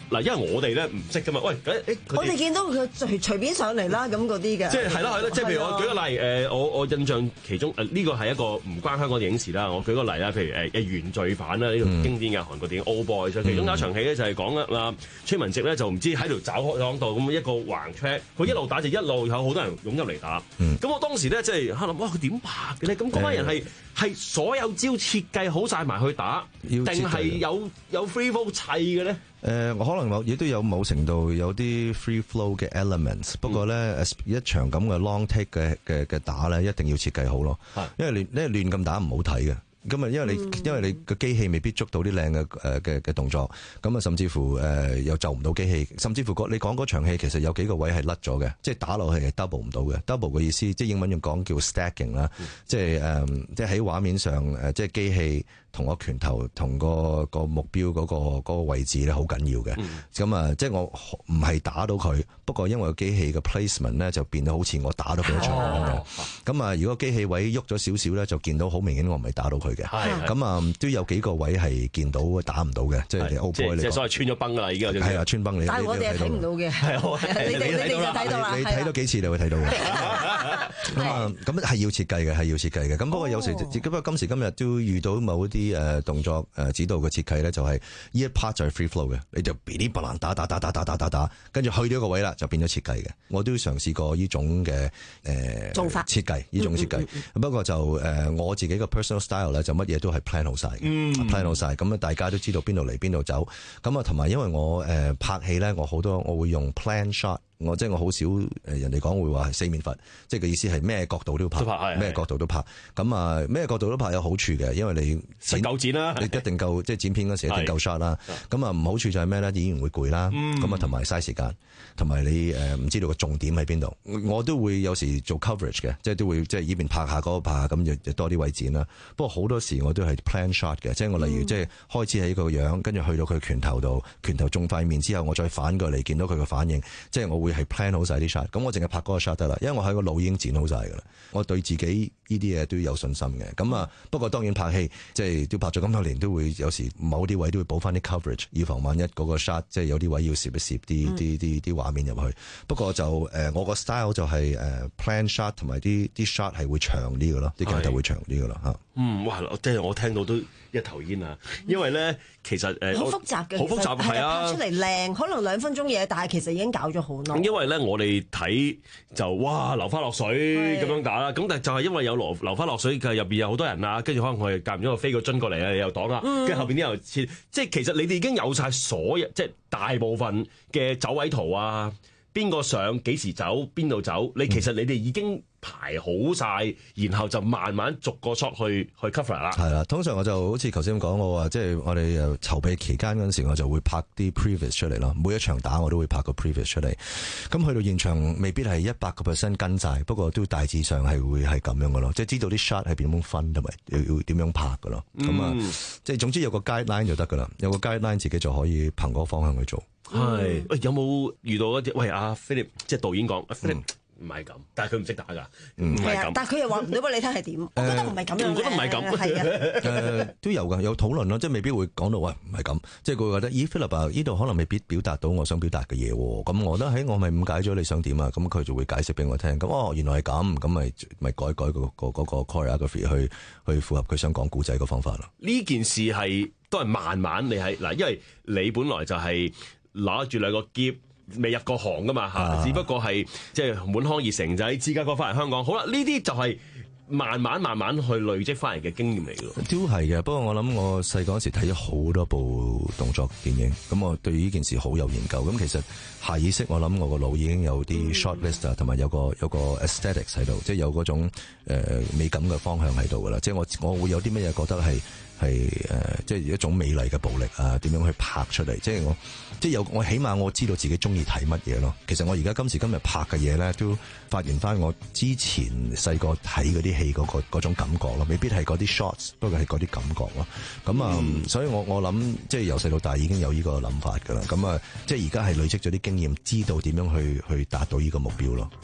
嗱，因為我哋咧唔識噶嘛，喂，誒誒， 我哋見到佢隨隨便上嚟啦，咁嗰啲嘅。 即係係啦係啦，即係譬如我舉個例，誒，我我印象其中誒呢個係一個唔關香港電影事啦。我舉個例啦，譬如誒誒原罪犯啦，呢個經典嘅韓國電影《Old Boy》，其中有一場戲咧就係講啦，崔文植咧就唔知喺條走廊度咁一個橫 track，佢一路打就一路有好多人湧入嚟打。咁、嗯、我當時咧即係諗，哇！佢點拍嘅咧？咁嗰班人係係所有招設計好晒埋去打，定係有有 free flow 砌嘅咧？ 誒、呃，我可能某亦都有某程度有啲 free flow 嘅 elements，不過咧、嗯，一場咁嘅 long take 嘅嘅嘅打咧，一定要設計好咯，因為亂因為亂咁打唔好睇嘅。咁啊，因為你、嗯、因為你個機器未必捉到啲靚嘅誒嘅嘅動作，咁啊，甚至乎誒、呃、又就唔到機器，甚至乎你講嗰場戲其實有幾個位係甩咗嘅，即係打落去係 double 唔到嘅。double 嘅意思，即係英文用講叫 stacking 啦、嗯，即係誒，即係喺畫面上誒，即係機器同個拳頭同個個目標嗰、嗰個嗰個位置咧好緊要嘅。咁、嗯、啊，即係我唔係打到佢，不過因為個機器嘅 placement 咧就變到好似我打到佢一場咁樣。咁、哦、啊，如果機器位喐咗少少咧，就見到好明顯我唔係打到佢嘅。咁啊，都有幾個位係見到打唔到嘅，即係 Old Boy 嚟講， 即係所謂穿咗崩㗎啦，已經係啊，穿崩你。 但係我哋係睇唔到嘅，係你哋你哋就睇到啦， 你睇多幾次你會睇到嘅。咁啊，咁係要設計嘅，係要設計嘅。咁不過有時，不過今時今日都遇到某啲誒動作誒指導嘅設計咧，就係呢一 part 就係 free flow 嘅，你就噼哩啪啦打打打打打打打打，跟住去到一個位啦，就變咗設計嘅。我都嘗試過呢種嘅誒做法設計，呢種設計。不過就誒我自己嘅 personal style 咧，就乜嘢都係 plan 好晒嘅、嗯、plan 好晒。咁啊大家都知道邊度嚟邊度走。咁啊同埋因為我誒、呃、拍戲咧，我好多我會用 plan shot。我即係我好少誒人哋講會話係四面佛，即係個意思係咩角度都拍，咩角度都拍。咁啊咩角度都拍有好處嘅，因為你剪夠剪啦， 你一定夠即係剪片嗰時一定夠 shot 啦。咁啊唔好處就係咩咧？演員會攰啦，咁啊同埋嘥時間，同埋你誒唔、呃、知道個重點喺邊度。我都會有時做 coverage 嘅，即係都會即係依邊拍下嗰個拍下，咁就就多啲位剪啦。不過好多時我都係 plan shot 嘅，即係我例如、嗯、即係開始喺個樣，跟住去到佢拳頭度，拳頭中塊面之後，我再反過嚟見到佢嘅反應，即係我會係 plan 好晒啲 shot， 咁我淨係拍嗰個 shot 得啦，因為我喺個腦已經剪好晒噶啦，我對自己呢啲嘢都有信心嘅。咁啊，不過當然拍戲即係都拍咗咁多年，都會有時某啲位都會補翻啲 coverage，以防萬一嗰個 shot 即係有啲位要攝一攝啲啲啲啲畫面入去。不過就誒、呃，我個 style 就係、是、誒、呃、plan shot 同埋啲啲 shot 係會長啲嘅咯，啲鏡頭會長啲嘅啦嚇。 嗯，哇！即係我聽到都一頭煙啊，因為咧其實誒好、呃、複雜嘅， 好複雜係啊， 拍出嚟靚，可能兩分鐘嘢，但係其實已經搞咗好耐。 因為咧我哋睇就哇流花落水咁樣打啦，咁但係就係因為有流流花落水嘅入邊有好多人啊，跟住可能我哋夾唔咗個飛個樽過嚟啊，你又擋啦，跟、嗯、住後邊啲又切，即係其實你哋已經有晒所有即係大部分嘅走位圖啊，邊個上幾時走邊度走，你其實你哋已經排好晒，然後就慢慢逐個 shot 去去 cover 啦。 係啦，通常我就好似頭先咁講，我話即係我哋誒籌備期間嗰陣時，我就會拍啲 previs 出嚟咯。每一場打我都會拍個 previs 出嚟。咁去到現場未必係一百個 percent 跟晒，不過都大致上係會係咁樣嘅咯。即係知道啲 shot 係點樣分同埋要要點樣拍嘅咯。咁、嗯、啊，即係總之有個 guideline 就得㗎啦。有個 guideline 自己就可以憑嗰個方向去做。 係，喂，有冇遇到一啲？喂，阿 Philip 即係導演講，阿 Philip 唔係咁，但係佢唔識打㗎，唔係咁。但係佢又話唔到俾你聽係點，我覺得唔係咁樣。我覺得唔係咁，係啊。誒都有㗎，有討論咯，即係未必會講到喂唔係咁，即係佢會覺得咦 Philip 啊，呢度可能未必表達到我想表達嘅嘢喎。咁我覺得喺我咪誤解咗你想點啊？咁佢就會解釋俾我聽。咁哦原來係咁，咁咪咪改改、嗰個、嗰個嗰個 choreography 去去符合佢想講故仔嘅方法咯。 呢件事係都係慢慢你係嗱，因為你本來就係、是。攞住兩個喼未入過行噶嘛嚇、啊，只不過係即係滿腔熱誠就喺芝加哥翻嚟香港。好啦，呢啲就係慢慢慢慢去累積翻嚟嘅經驗嚟咯。 都係嘅，不過我諗我細個嗰時睇咗好多部動作電影，咁我對呢件事好有研究。咁其實下意識我諗我個腦已經有啲 shot list 啊，同埋有個有個 aesthetics 喺度，即係有嗰種誒、呃、美感嘅方向喺度噶啦。即係我我會有啲乜嘢覺得係。係誒、呃，即係一種美麗嘅暴力啊！點樣去拍出嚟？即係我，即係有我，起碼我知道自己中意睇乜嘢咯。其實我而家今時今日拍嘅嘢咧，都發現翻我之前細個睇嗰啲戲嗰個嗰種感覺咯，未必係嗰啲 shots， 不過係嗰啲感覺咯。咁啊、嗯，所以我我諗，即係由細到大已經有呢個諗法㗎啦。咁啊，即係而家係累積咗啲經驗，知道點樣去去達到呢個目標咯。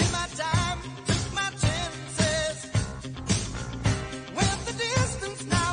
Now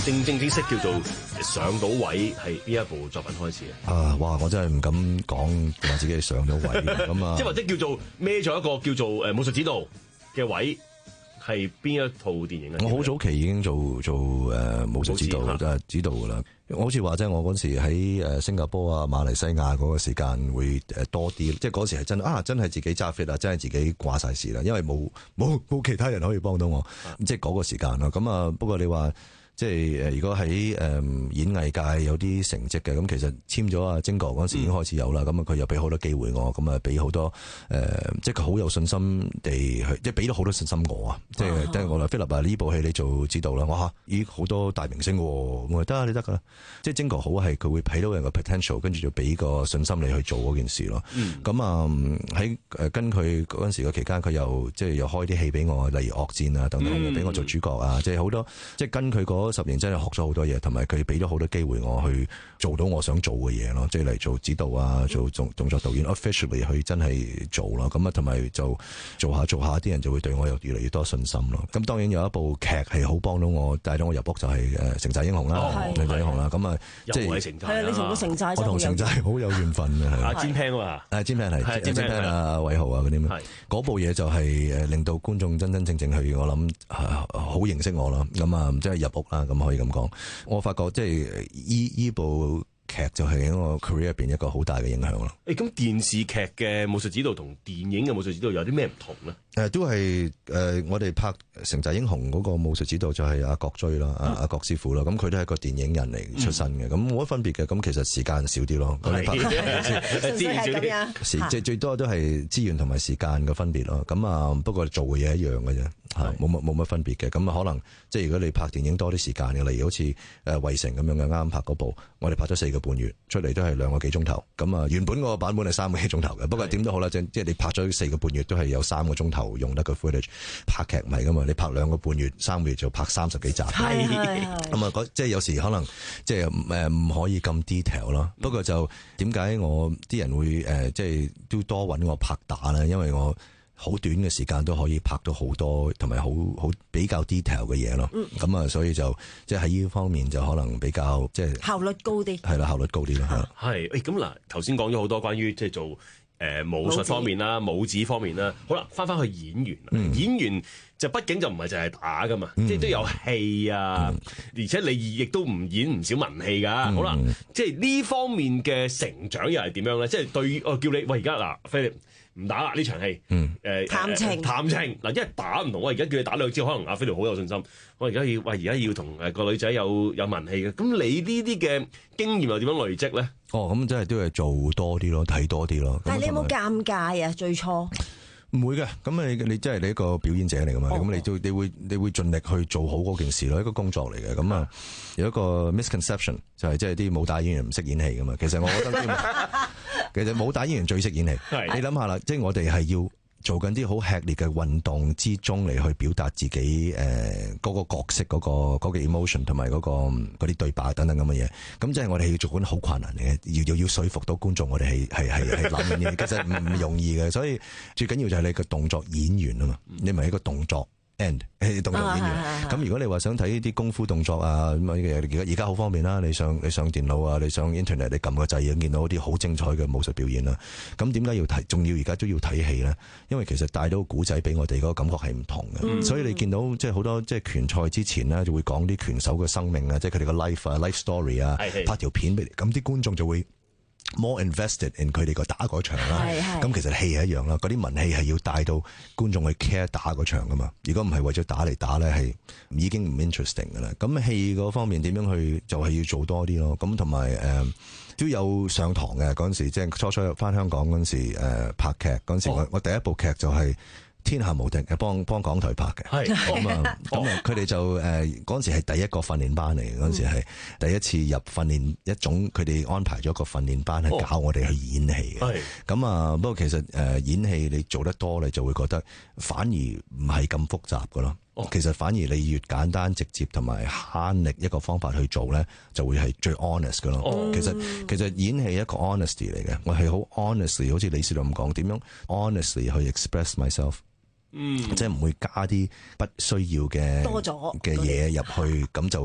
正正正式叫做上到位係邊一部作品開始啊？ 啊，哇！我真係唔敢講話自己係上咗位咁啊， 即係或者叫做孭咗一個叫做誒武術指導嘅位。係邊一套電影啊？ 我好早期已經做做誒、呃、武術指導誒指導㗎啦。我好似話即係我嗰時喺誒新加坡啊、馬來西亞嗰個時間會誒多啲，即係嗰時係真啊，真係自己揸 fit 啊，真係自己掛晒事啦，因為冇冇冇其他人可以幫到我，即係嗰個時間啦。咁啊，不過你話。即係誒，如果喺誒演藝界有啲成績嘅，咁其實簽咗阿晶哥嗰時已經開始有啦。咁啊、嗯，佢又俾好多機會我，咁啊俾好多誒、呃，即係佢好有信心地去，即係俾咗好多信心我啊。即係即係我話菲立啊，呢部戲你做指導啦，我嚇咦好多大明星喎，我話得啊，你得噶啦。即係晶哥好係佢會睇到人個 potential，跟住就俾個信心你去做嗰件事咯。咁啊喺誒跟佢嗰陣時嘅期間，佢又即係又開啲戲俾我，例如惡戰啊等等，俾、嗯、我做主角啊，即係好多即係跟佢嗰十年真係學咗好多嘢，同埋佢俾咗好多機會我去做到我想做嘅嘢咯，即係嚟做指導啊，做動動作導演 officially 去真係做咯。咁啊，同埋就做下做下，啲人就會對我有越嚟越多信心咯。咁當然有一部劇係好幫到我，帶咗我入屋就係誒城寨英雄啦，城寨英雄啦。咁啊，即係係啊，你同個城寨， 我同城寨好有緣分嘅。 阿尖聽啊嘛， 誒尖聽係尖聽啊，偉豪啊嗰啲咁。嗰部嘢就係誒令到觀眾真真正正去我諗好認識我啦。咁啊，即係入屋啦，咁可以咁講。我發覺即係依依部劇就係喺我 career 入邊一個好大嘅影響咯。 誒，咁電視劇嘅武術指導同電影嘅武術指導有啲咩唔同咧？ 誒，都係誒，我哋拍《城寨英雄》嗰個武術指導就係阿郭追啦，阿阿郭師傅啦。咁佢都係一個電影人嚟出身嘅，咁冇乜分別嘅。咁其實時間少啲咯，咁你拍資源少啲， 時即係最多都係資源同埋時間嘅分別咯。咁啊，不過做嘅嘢一樣嘅啫，嚇冇乜冇乜分別嘅。咁啊，可能即係如果你拍電影多啲時間嘅，例如好似誒《圍城》咁樣嘅，啱啱拍嗰部，我哋拍咗四個半月，出嚟都係兩個幾鐘頭。咁啊，原本嗰個版本係三個幾鐘頭嘅，不過點都好啦，即係即係你拍咗四個半月都係有三個鐘頭用得個 footage。拍劇唔係噶嘛，你拍兩個半月、三個月就拍三十幾集， 係咁啊，即係有時可能即係誒唔可以咁 detail 咯。不過就點解我啲人會誒即係都多揾我拍打咧？因為我好短嘅時間都可以拍到好多同埋好好比較 detail 嘅嘢咯。咁啊、嗯，所以就即係喺呢方面就可能比較即係效率高啲。係啦，效率高啲咯。 係誒咁嗱，頭先講咗好多關於即係做誒、呃、武術方面啦、武指方面啦。好啦，翻翻去演員，嗯、演員就畢竟就唔係淨係打噶嘛，嗯、即係都有戲啊，嗯、而且你亦都唔演唔少文戲噶。嗯、好啦，即係呢方面嘅成長又係點樣咧？即係對我叫你喂而家嗱，菲力。唔打啦呢場戲，誒、嗯呃、 談情談情嗱，因為打唔同，我而家叫你打兩招，可能阿菲力好有信心。我而家要喂，而家要同誒個女仔有有文戲嘅，咁你呢啲嘅經驗又點樣累積咧？ 哦，咁真係都係做多啲咯，睇多啲咯。 但係你有冇尷尬啊？最初唔會嘅，咁你你真係你一個表演者嚟噶嘛？咁、哦、你都你會你會盡力去做好嗰件事咯，一個工作嚟嘅。咁啊有一個 misconception 就係即係啲武打演員唔識演戲噶嘛。其實我覺得其實武打演員最識演戲。你諗下啦，即係我哋係要做緊啲好吃力嘅運動之中嚟去表達自己誒嗰、呃嗰個角色嗰、嗰個嗰個 emotion 同埋嗰個嗰啲對白等等咁嘅嘢。咁即係我哋要做緊好困難嘅，要要要說服到觀眾我哋係係係係諗緊嘢，其實唔容易嘅。所以最緊要就係你個動作演員啊嘛，你咪一個動作 and 動作演員。咁、啊、如果你話想睇啲功夫動作啊咁嘅嘢，而家而家好方便啦。你上你上電腦啊，你上 internet， 你撳個掣已經見到啲好精彩嘅武術表演啦。咁點解要睇？仲要而家都要睇戲咧？因為其實帶到古仔俾我哋嗰個感覺係唔同嘅。嗯、所以你見到即係好多即係拳賽之前呢，就會講啲拳手嘅生命啊，即係佢哋嘅 life 啊 life story 啊，拍條片俾你，咁啲觀眾就會 more invested in 佢哋個打嗰場啦。咁其實戲係一樣啦，嗰啲文戲係要帶到觀眾去 care 打嗰場噶嘛。如果唔係為咗打嚟打咧，係已經唔 interesting 噶啦。咁戲嗰方面點樣去就係、是、要做多啲咯。咁同埋誒都有上堂嘅嗰陣時，即係初初翻香港嗰陣時誒、呃、拍劇嗰陣時，我、哦、我第一部劇就係、是。天下無敵係幫幫港台拍嘅，咁啊咁啊，佢哋就誒嗰陣時係第一個訓練班嚟嘅，嗰陣時係第一次入訓練一種，佢哋安排咗一個訓練班係教我哋去演戲嘅。咁啊，不過其實誒演戲你做得多，你就會覺得反而唔係咁複雜噶咯。其實反而你越簡單直接同埋慳力一個方法去做咧，就會係最 honest 噶咯。其實其實演戲一個 honesty 嚟嘅，我係好 honestly， 好似李小龍咁講，點樣 honestly 去 express myself。嗯，即係唔會加啲不需要嘅多咗嘅嘢入去，咁就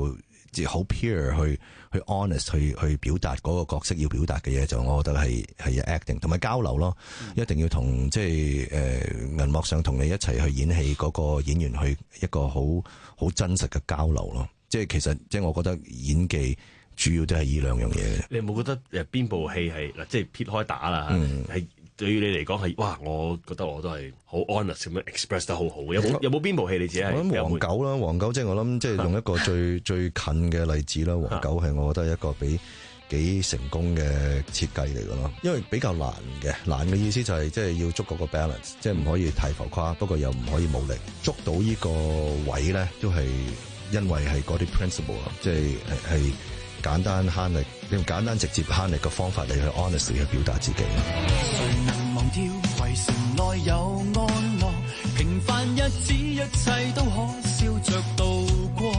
好 pure 去去 honest 去去表達嗰個角色要表達嘅嘢，就我覺得係係 acting 同埋交流咯，嗯、一定要同即係誒銀幕上同你一齊去演戲嗰個演員去一個好好真實嘅交流咯。即係其實即係我覺得演技主要都係呢兩樣嘢。 你有冇覺得誒邊部戲係嗱，即係撇開打啦，係、嗯、對於你嚟講係哇，我覺得我都係好 honest 咁樣 express 得好好。有冇有冇邊部戲你自己係？ 我諗黃狗啦，黃狗即係我諗即係用一個最最近嘅例子啦。黃狗係我覺得一個比幾成功嘅設計嚟㗎咯，因為比較難嘅，難嘅意思就係即係要捉嗰個 balance，即係唔可以太浮誇，不過又唔可以冇力，捉到呢個位咧，都係因為係嗰啲 principle 啊，即係係簡單慳力，用簡單直接慳力嘅方法嚟去 honestly 去表達自己。 誰能忘掉圍城內有安樂，平凡日子一切都可笑着度過。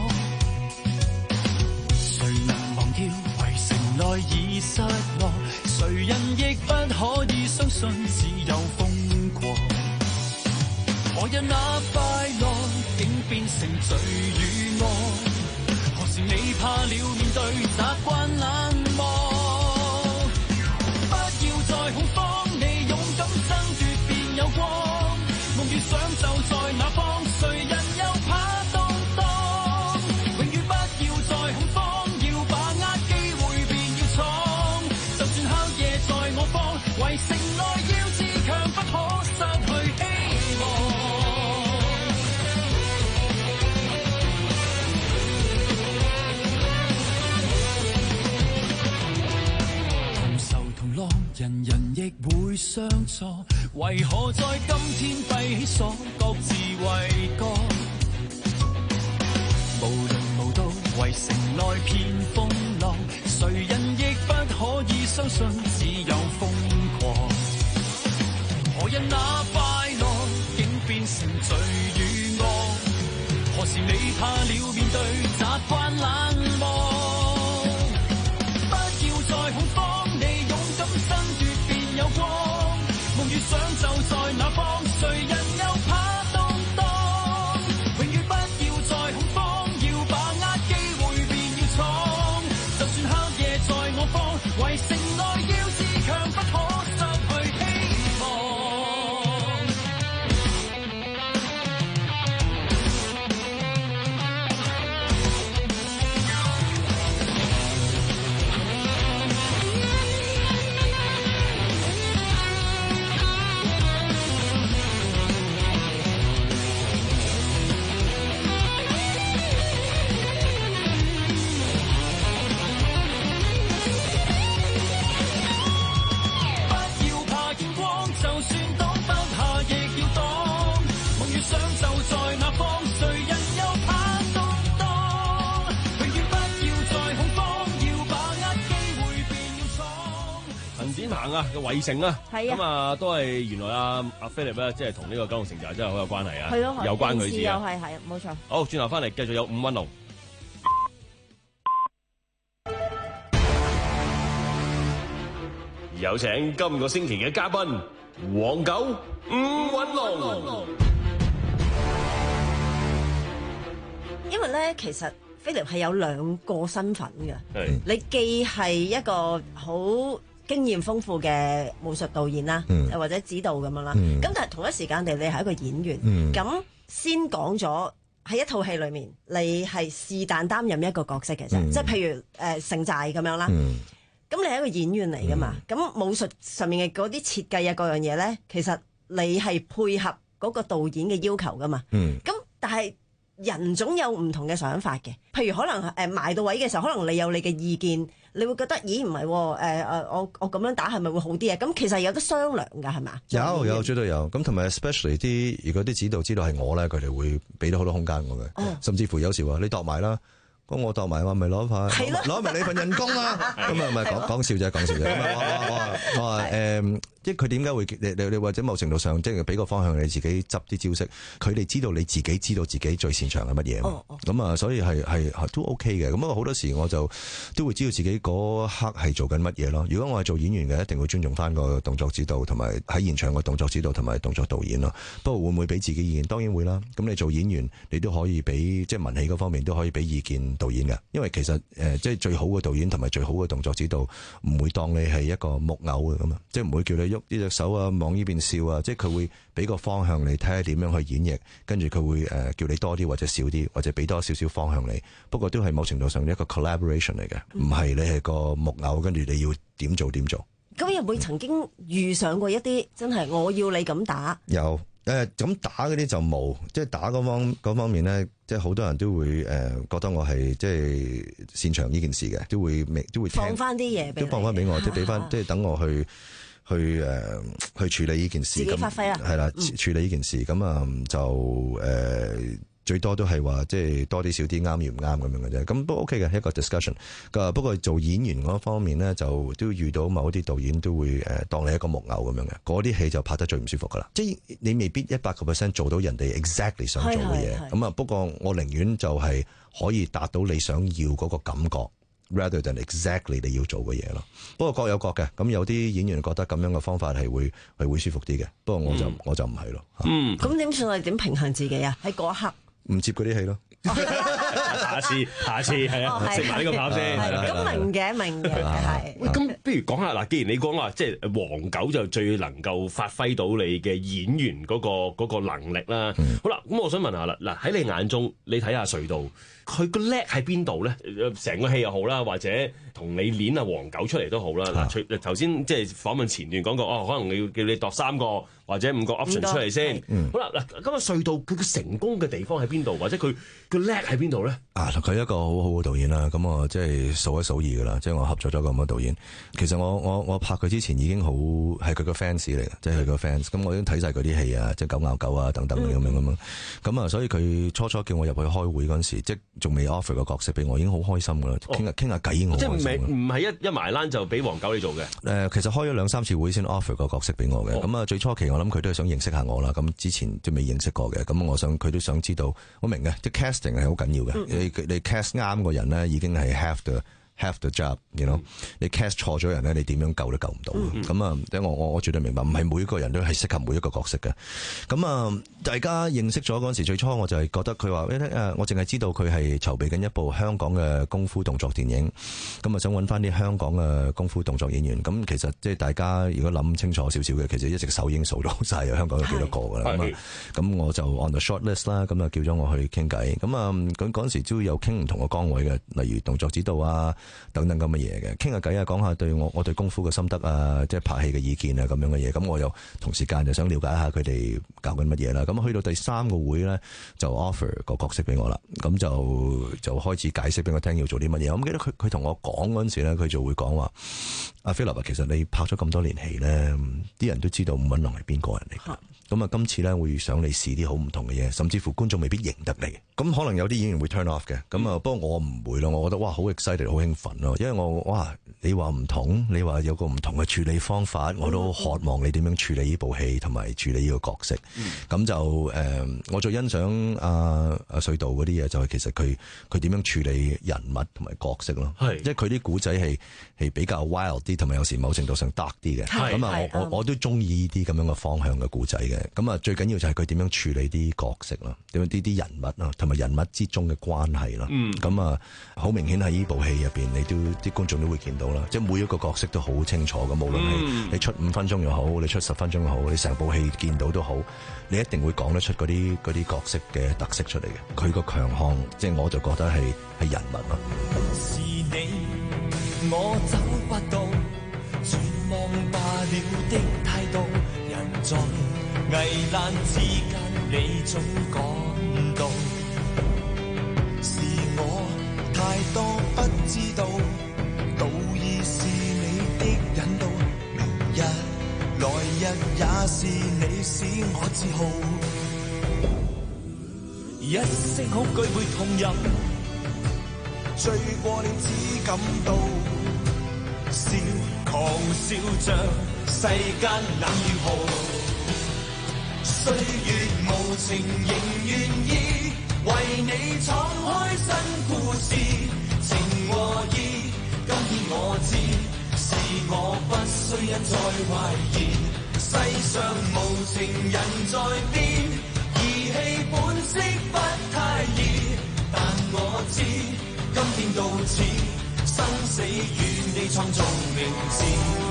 誰能忘掉圍城內已失落，誰人亦不可以相信只有風過。何日那快樂竟變成罪與惡？何時你怕了面對習慣冷漠？不要再恐慌，你勇敢爭奪便有光。夢與想就在那方，誰人又怕動盪？永遠不要再恐慌，要把握機會便要闖。就算黑夜在我方，圍城內要自強，不可失去希望。人人亦會相錯，為何在今天閉起鎖，各自為各？無論無道，圍城內片風浪，誰人亦不可以相信只有瘋狂。何日那快樂竟變成罪與惡？何時你怕了面對習慣冷漠？不要再恐慌，你勇敢爭奪便有光。夢與想就在那方，誰人又怕動盪？永遠不要再恐慌，要把握機會便要闖。就算黑夜在我方，圍城內要自強，不可失去希望。 啊嘅圍城啊， 係啊， 咁啊都係原來阿阿菲力咧，即係同呢個九龍城寨真係好有關係啊， 係咯， 有關佢事啊， 又係係冇錯。 好，轉頭翻嚟繼續有伍溫龍，有請今個星期嘅嘉賓黃狗伍溫龍。 因為咧，其實菲力係有兩個身份嘅，你既係一個好經驗豐富嘅武術導演啦，嗯、或者指導咁樣啦。咁、嗯、但係同一時間地，你係一個演員。咁、嗯、先講咗喺一套戲裏面，你係是但擔任一個角色嘅啫。嗯、即係譬如誒、呃、城寨咁樣啦。咁、嗯、你係一個演員嚟噶嘛？咁、嗯、武術上面嘅嗰啲設計啊，各樣嘢咧，其實你係配合嗰個導演嘅要求噶嘛。咁、嗯、但係人總有唔同嘅想法嘅。譬如可能誒、呃、埋到位嘅時候，可能你有你嘅意見。你會覺得，咦唔係喎？誒、呃、誒，我我咁樣打係咪會好啲啊？咁其實有得商量㗎，係嘛？ 有有絕對有。咁同埋 especially 啲，如果啲指導知道係我咧，佢哋會俾到好多空間我嘅。哦、甚至乎有時話你度埋啦，咁我度埋話咪攞塊，攞埋你份人工啊！咁啊咪講講笑啫，講笑啫。咁啊我我我我話誒， 即係佢點解會你你你或者某程度上即係俾個方向你自己執啲招式，佢哋知道你自己知道自己最擅長係乜嘢嘛。咁啊、哦，所以係係都 OK 嘅。咁不過好多時我就都會知道自己嗰刻係做緊乜嘢咯。如果我係做演員嘅，一定會尊重翻個動作指導同埋喺現場個動作指導同埋動作導演咯。不過會唔會俾自己意見？當然會啦。咁你做演員，你都可以俾即係文戲嗰方面都可以俾意見導演嘅。因為其實誒、呃、即係最好嘅導演同埋最好嘅動作指導，唔會當你係一個木偶嘅咁啊，即係唔會叫你喐呢隻手啊，往呢邊笑啊，即係佢會俾個方向你睇下點樣去演繹，跟住佢會誒、呃、叫你多啲或者少啲，或者俾多少少方向你。不過都係某程度上一個 collaboration 嚟嘅，唔係你係個木偶，跟住你要點做點做。 咁有冇曾經遇上過一啲真係我要你咁打？ 有誒，咁、呃、打嗰啲就冇，即係打嗰方嗰方面咧，即係好多人都會誒、呃、覺得我係即係擅長呢件事嘅，都會都會聽放翻啲嘢俾你， 都放翻俾我，即係俾翻，即係等我去。去誒、呃、去處理呢件事， 自己發揮啦， 係啦， 嗯、 處理呢件事，咁啊就誒、呃、最多都係話即係多啲少啲啱與唔啱咁樣嘅啫，咁都 OK 嘅一個 discussion。不過做演員嗰方面咧，就都遇到某啲導演都會誒當你一個木偶咁樣嘅，嗰啲戲就拍得最唔舒服噶啦。即係你未必一百個 percent 做到人哋 exactly 想做嘅嘢，咁啊不過我寧願就係可以達到你想要嗰個感覺。rather than exactly 你要做嘅嘢咯，不過各有各嘅，咁有啲演員覺得咁樣嘅方法係會係會舒服啲嘅，不過我就、嗯、我就唔係咯。 嗯，咁點算？我哋點平衡自己啊？喺嗰一刻唔接嗰啲戲咯。 下次下次係啊，食埋呢個炮先。 咁明嘅明嘅係。 喂，咁不如講下嗱，既然你講話即係黃狗就最能夠發揮到你嘅演員嗰個嗰個能力啦。嗯、好啦，咁我想問下啦，嗱喺你眼中，你睇下隧道。佢個叻喺邊度咧？成個戲又好啦，或者同你練啊黃狗出嚟都好啦。嗱、啊，頭先即係訪問前段講過，哦，可能你要叫你度三個或者五個 option 出嚟先。嗯、好啦，嗱，咁啊隧道佢嘅成功嘅地方喺邊度，或者佢個叻喺邊度咧？啊， 佢一個好好嘅導演啦。咁我即係數一數二噶啦，即係我合作咗咁多導演。其實我我我拍佢之前已經好係佢個 fans 嚟嘅，即係佢個 fans。咁我已經睇晒佢啲戲啊，即係狗咬狗啊等等咁樣咁樣。咁啊，所以佢初初叫我入去開會嗰陣時，即仲未 offer 個角色俾我，已經好開心噶啦，傾下傾下偈已經好開心。即係唔係一一埋欄就俾黃狗你做嘅？誒、 呃，其實開咗兩三次會先 offer 個角色俾我嘅。咁啊、哦，最初期我諗佢都係想認識下我啦。咁之前都未認識過嘅。咁我想佢都想知道，我明嘅，即係 casting 係好緊要嘅、嗯。你你 cast 啱個人咧，已經係 have the have the job，you know、嗯。你 cast 錯咗人咧，你點樣救都救唔到。咁啊、嗯，即係我我我絕對明白，唔係每一個人都係適合每一個角色嘅。咁啊，大家認識咗嗰陣時，最初我就係覺得佢話誒，我淨係知道佢係籌備緊一部香港嘅功夫動作電影，咁啊想揾翻啲香港嘅功夫動作演員。咁其實即係大家如果諗清楚少少嘅，其實一隻手已經數到晒有香港有幾多個噶啦。咁啊，咁我就 on the short list 啦，咁啊叫咗我去傾偈。咁啊，咁嗰陣時都有傾唔同嘅崗位嘅，例如動作指導啊等等咁嘅嘢嘅，傾下偈啊，講下對我我對功夫嘅心得啊，即係拍戲嘅意見啊咁樣嘅嘢。咁我又同時間就想了解一下佢哋搞緊乜嘢啦。咁去到第三個會咧，就 offer 個角色俾我啦。咁就就開始解釋俾我聽要做啲乜嘢。我記得佢佢同我講嗰陣時咧，佢就會講話：阿菲立啊，其實你拍咗咁多年戲咧，啲人都知道伍允龍係邊個人嚟。咁啊，今次咧會想你試啲好唔同嘅嘢，甚至乎觀眾未必認得你。咁可能有啲演員會 turn off 嘅。咁啊，不過我唔會咯。我覺得哇，好 excited， 好興奮咯。因為我哇，你話唔同，你話有個唔同嘅處理方法，我都渴望你點樣處理呢部戲同埋處理呢個角色。咁、嗯、就誒、呃，我最欣賞阿阿隧道嗰啲嘢，就係其實佢佢點樣處理人物同埋角色咯。係，即係佢啲古仔係係比較 wild 啲，同埋有時某程度上 dark 啲嘅。咁啊，我我我都中意呢啲咁樣嘅方向嘅古仔嘅。咁啊，最緊要就係佢點樣處理啲角色啦，點樣啲啲人物啊，同埋人物之中嘅關係啦。咁、嗯、啊，好明顯喺呢部戲入邊，你都啲觀眾都會見到啦。即係每一個角色都好清楚嘅，無論係你出五分鐘又好，你出十分鐘又好，你成部戲見到都好，你一定會講得出嗰啲嗰啲角色嘅特色出嚟嘅。佢個強項，即係我就覺得係係人物咯。是你，我找不到，絕望罷了的態度，人在危難之間，你總感到是我太多不知道，道義是你的引導，明日來日也是你使我自豪，一息恐懼會痛飲，醉過了只感到笑狂笑着世間冷與豪，歲月無情仍願意為你闖開新故事，情和義，今天我知，是我不需一再懷疑，世上無情人在變，義氣本色不太易，但我知，今天到此，生死與你創造名字。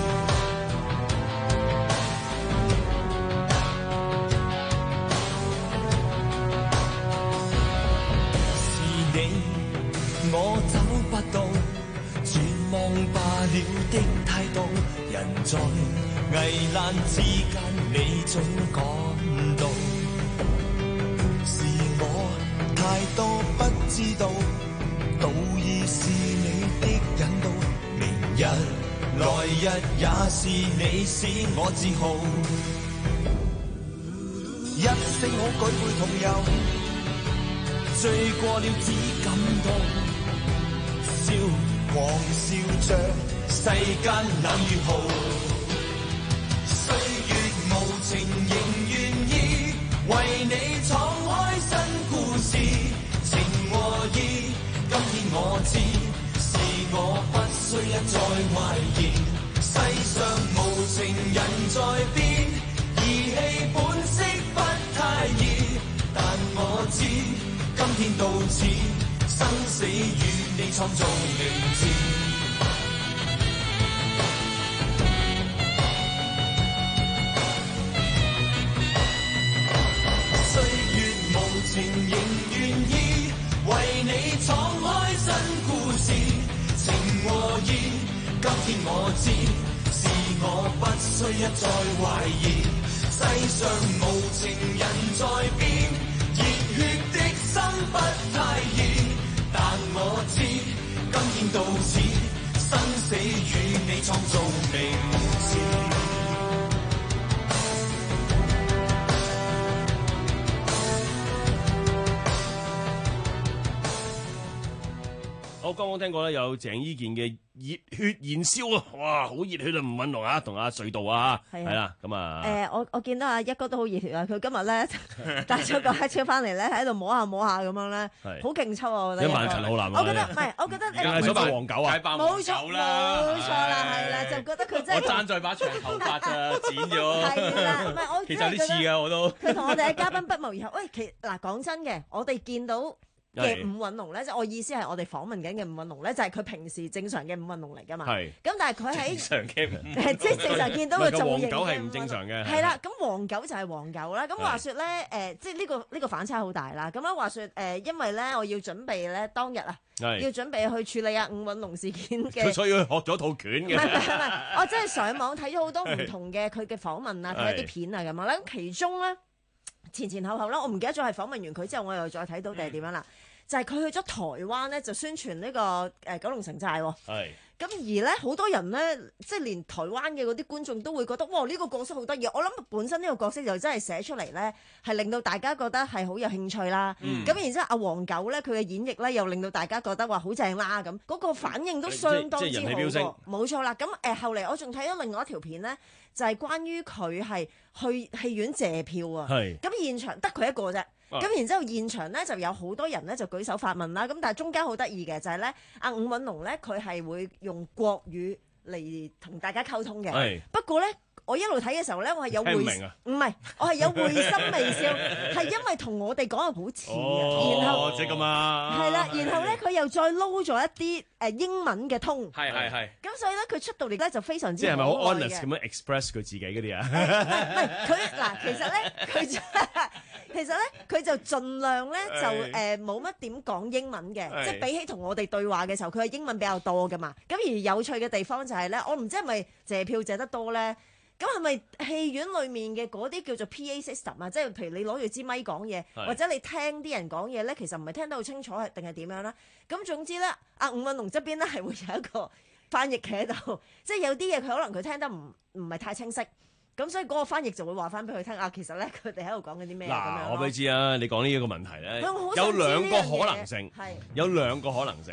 我找不到，絕望罷了的態度，人在危難之間，你總趕到。是我太多不知道，道義是你的引導，明日來日也是你使我自豪。一聲我舉杯同遊，醉過了只感到。笑狂笑着世間冷與豪，歲月無情仍願意為你闖開新故事，情和義，今天我知，是我不需一再懷疑，世上無情人在變，義氣本色不太易，但我知，今天到此，生死與你創造名字，歲月無情仍願意為你闖開新故事，情和義，今天我知，是我不需一再懷疑，世上無情人在變，熱血的心不太易。但我知，今天到此，生死與你創造名字。 我剛剛聽過咧，有鄭伊健嘅熱血燃燒啊！哇，好熱血啊！吳允龍啊，同阿隧道啊，係啦，咁啊， 誒，我我見到阿一哥都好熱血啊！佢今日咧帶咗個黑超翻嚟咧，喺度摸下摸下咁樣咧，好勁抽啊！我覺得。一扮陳浩南啊！我覺得唔係，我覺得定係想扮黃狗啊？ 冇錯啦，冇錯啦，係啦，就覺得佢真係。 我爭在把長頭髮咋，剪咗。 係啦，唔係我。 其實有啲似㗎，我都。 佢同我哋嘅嘉賓不謀而合。喂，其嗱講真嘅，我哋見到。嘅伍允龍咧，即係我意思係我哋訪問緊嘅伍允龍咧，就係佢平時正常嘅伍允龍嚟㗎嘛。係。咁但係佢喺正常嘅，即係正常見到佢造型嘅。 黃狗係唔正常嘅。 係啦，咁黃狗就係黃狗啦。咁話説咧，誒，即係呢個呢個反差好大啦。咁樣話説誒，因為咧我要準備咧當日啊，要準備去處理阿伍允龍事件嘅。 所以佢學咗套拳嘅。 唔係唔係，我真係上網睇咗好多唔同嘅佢嘅訪問啊，睇一啲片啊咁樣啦。咁其中咧前前後後啦，我唔記得咗係訪問完佢之後，我又再睇到定係點樣啦。就係佢去咗台灣咧，就宣傳呢、這個誒、呃、九龍城寨喎。係。咁而咧，好多人咧，即係連台灣嘅嗰啲觀眾都會覺得，哇！呢、這個角色好得意。我諗本身呢個角色就真係寫出嚟咧，係令到大家覺得係好有興趣啦。咁、嗯、然之後，阿黃狗咧，佢嘅演繹咧，又令到大家覺得話好正啦。咁嗰、那個反應都相當之好喎。冇錯啦。咁誒、呃、後嚟我仲睇咗另外一條片咧，就係、是、關於佢係去戲院謝票啊。係。咁現場得佢一個啫。咁、啊、然之後現場咧就有好多人咧就舉手發問啦，咁但係中間好得意嘅就係咧，阿伍允龍咧佢係會用國語嚟同大家溝通嘅。不過咧，我一路睇嘅時候咧，我係有會唔係、啊、我係有會心微笑，係因為同我哋講嘅好似嘅。然後即係咁啊， 係啦，然後咧佢又再撈咗一啲誒英文嘅通， 係係係。 咁所以咧佢出到嚟咧就非常之即係咪好 honest 咁樣 express 佢自己嗰啲啊？ 唔係佢嗱，其實咧佢。其實咧，佢就盡量咧就誒冇乜點講英文嘅，即係比起同我哋對話嘅時候，佢嘅英文比較多噶嘛。咁而有趣嘅地方就係咧，我唔知係咪謝票謝得多咧，咁係咪戲院裡面嘅嗰啲叫做 P A system 啊？即係譬如你攞住支咪講嘢，或者你聽啲人講嘢咧，其實唔係聽得好清楚，係定係點樣啦？咁總之咧，阿伍允龍側邊咧係會有一個翻譯企喺度，即係有啲嘢佢可能佢聽得唔唔係太清晰。咁所以嗰個翻譯就會話翻俾佢聽啊，其實咧佢哋喺度講緊啲咩咁樣。 嗱，我俾你知啊，你講呢一個問題咧，有兩個可能性，有兩個可能性。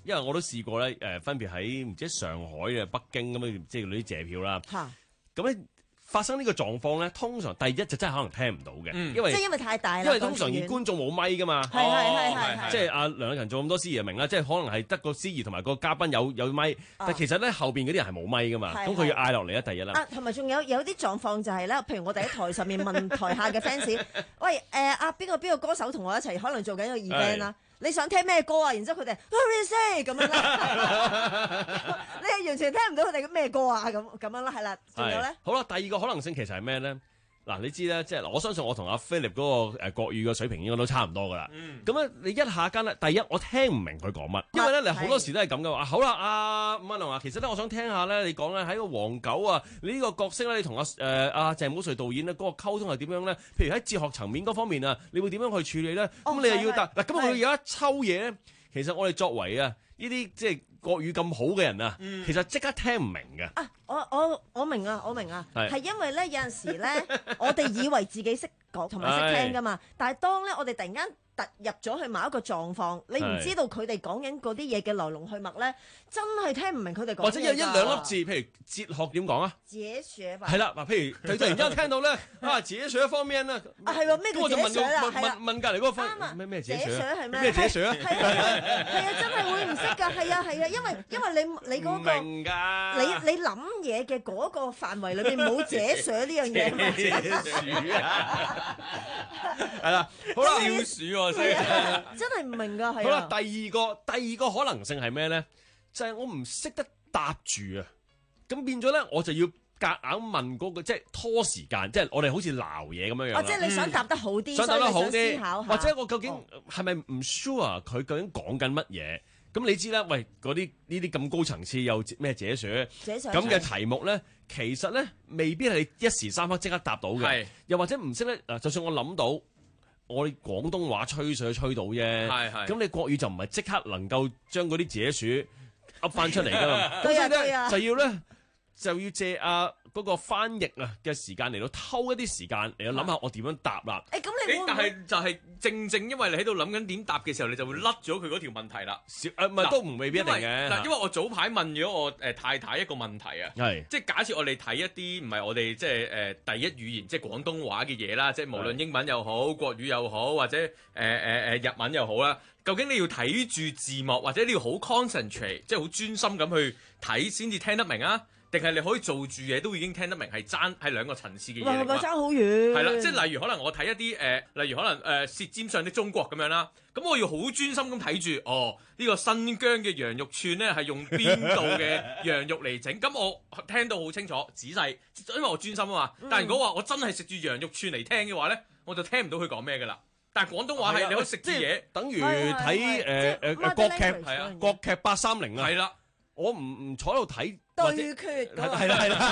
因為我都試過咧，誒分別喺唔知上海嘅北京咁樣，即係嗰啲借票啦。 嚇咁咧發生呢個狀況咧，通常第一就真係可能聽唔到嘅， 嗯因為即係因為太大啦。 因為通常觀眾冇咪噶嘛。 係係係係係即係阿梁禮勤做咁多司儀就明啦，即係可能係得個司儀同埋個嘉賓有有咪，但其實咧後邊嗰啲人係冇咪噶嘛， 係咁佢要嗌落嚟咧，第一啦。 啊，同埋仲有有啲狀況就係咧，譬如我哋喺台上面問台下嘅 fans，喂誒阿邊個邊個歌手同我一齊可能做緊一個 event 啦。你想聽咩歌啊？然之後佢哋 What is it 咁樣啦，你係完全聽唔到佢哋嘅咩歌啊？咁咁樣啦，係啦，仲有咧？ 好啦，第二個可能性其實係咩咧？嗱，你知咧，即係我相信我同阿 Philip 嗰個誒國語嘅水平應該都差唔多噶啦。咁咧、嗯，你一下間咧，第一我聽唔明佢講乜，因為咧你好多時都係咁嘅話。好啦，阿伍允龍啊，其實咧我想聽下咧，你講咧喺個黃狗啊，你呢個角色咧，你同阿誒阿鄭保瑞導演咧嗰個溝通係點樣咧？譬如喺哲學層面嗰方面啊，你會點樣去處理咧？咁、哦、你又要答嗱，咁佢有一抽嘢咧，其實我哋作為啊呢啲即係國語咁好嘅人啊，嗯、其實即刻聽唔明嘅。 啊，我我我明啊，我明啊，係係因為咧有陣時咧，我哋以為自己識講同埋識聽噶嘛，但係當咧我哋突然間突入咗去某一個狀況，你唔知道佢哋講緊嗰啲嘢嘅來龍去脈咧，真係聽唔明佢哋講。 或者有一兩粒字，譬如哲學點講啊？ 哲學吧。 係啦，嗱，譬如佢突然之間聽到咧啊，哲學方面啊， 啊係喎，咩叫哲學啊？ 問問問隔離嗰個分咩咩哲學？ 哲學係咩？ 咩哲學啊？ 係啊係啊，真係會唔識㗎，係啊係啊，因為因為你你嗰個明㗎， 你你諗嘢嘅嗰個範圍裏邊冇哲學呢樣嘢嘛。 鼠啊！係啦，好啦， 消暑喎，所以真係唔明㗎，係啊。 好啦，第二個第二個可能性係咩咧？就係、是、我唔識得答住啊，咁變咗咧，我就要夾硬問嗰、那個，即係拖時間，即係我哋好似鬧嘢咁樣樣。 哦，即係你想答得好啲， 想答得好所以你想思考下， 或者我究竟係咪唔 sure 佢究竟講緊乜嘢？咁你知啦，喂，嗰啲呢啲咁高層次又咩哲學咁嘅題目咧，其實咧未必係一時三刻即刻答到嘅， 係又或者唔識咧嗱，就算我諗到。我哋廣東話吹水吹到啫，咁你國語就唔係即刻能夠將嗰啲解鼠噏翻出嚟㗎嘛，咁所以咧就要咧就要借啊嗰個翻譯啊嘅時間嚟到偷一啲時間嚟到諗下我點樣答啦。 誒咁你會唔會但係就係正正因為你喺度諗緊點答嘅時候，你就會甩咗佢嗰條問題啦。 誒唔係都唔未必一定嘅。 嗱，因為我早排問咗我誒太太一個問題啊， 係即係假設我哋睇一啲唔係我哋即係誒第一語言即係廣東話嘅嘢啦，即係無論英文又好、國語又好，或者誒誒誒日文又好啦，究竟你要睇住字幕，或者你要好 concentrate，即係好專心咁去睇先至聽得明啊？定係你可以做住嘢都已經聽得明，係爭係兩個層次嘅嘢嚟㗎嘛。 爭好遠。 係啦，即係例如可能我睇一啲誒、呃，例如可能誒《舌、呃、尖上的中國》咁樣啦，咁我要好專心咁睇住，哦呢、這個新疆嘅羊肉串咧係用邊度嘅羊肉嚟整，咁我聽到好清楚仔細，因為我專心啊嘛。但係如果話我真係食住羊肉串嚟聽嘅話咧，我就聽唔到佢講咩㗎啦。但係廣東話係、啊、你可以食啲嘢， 等於睇誒誒國劇係啊，國劇八三零啊， 係啦， 我唔唔坐喺度睇。 對決嗰個係啦係啦，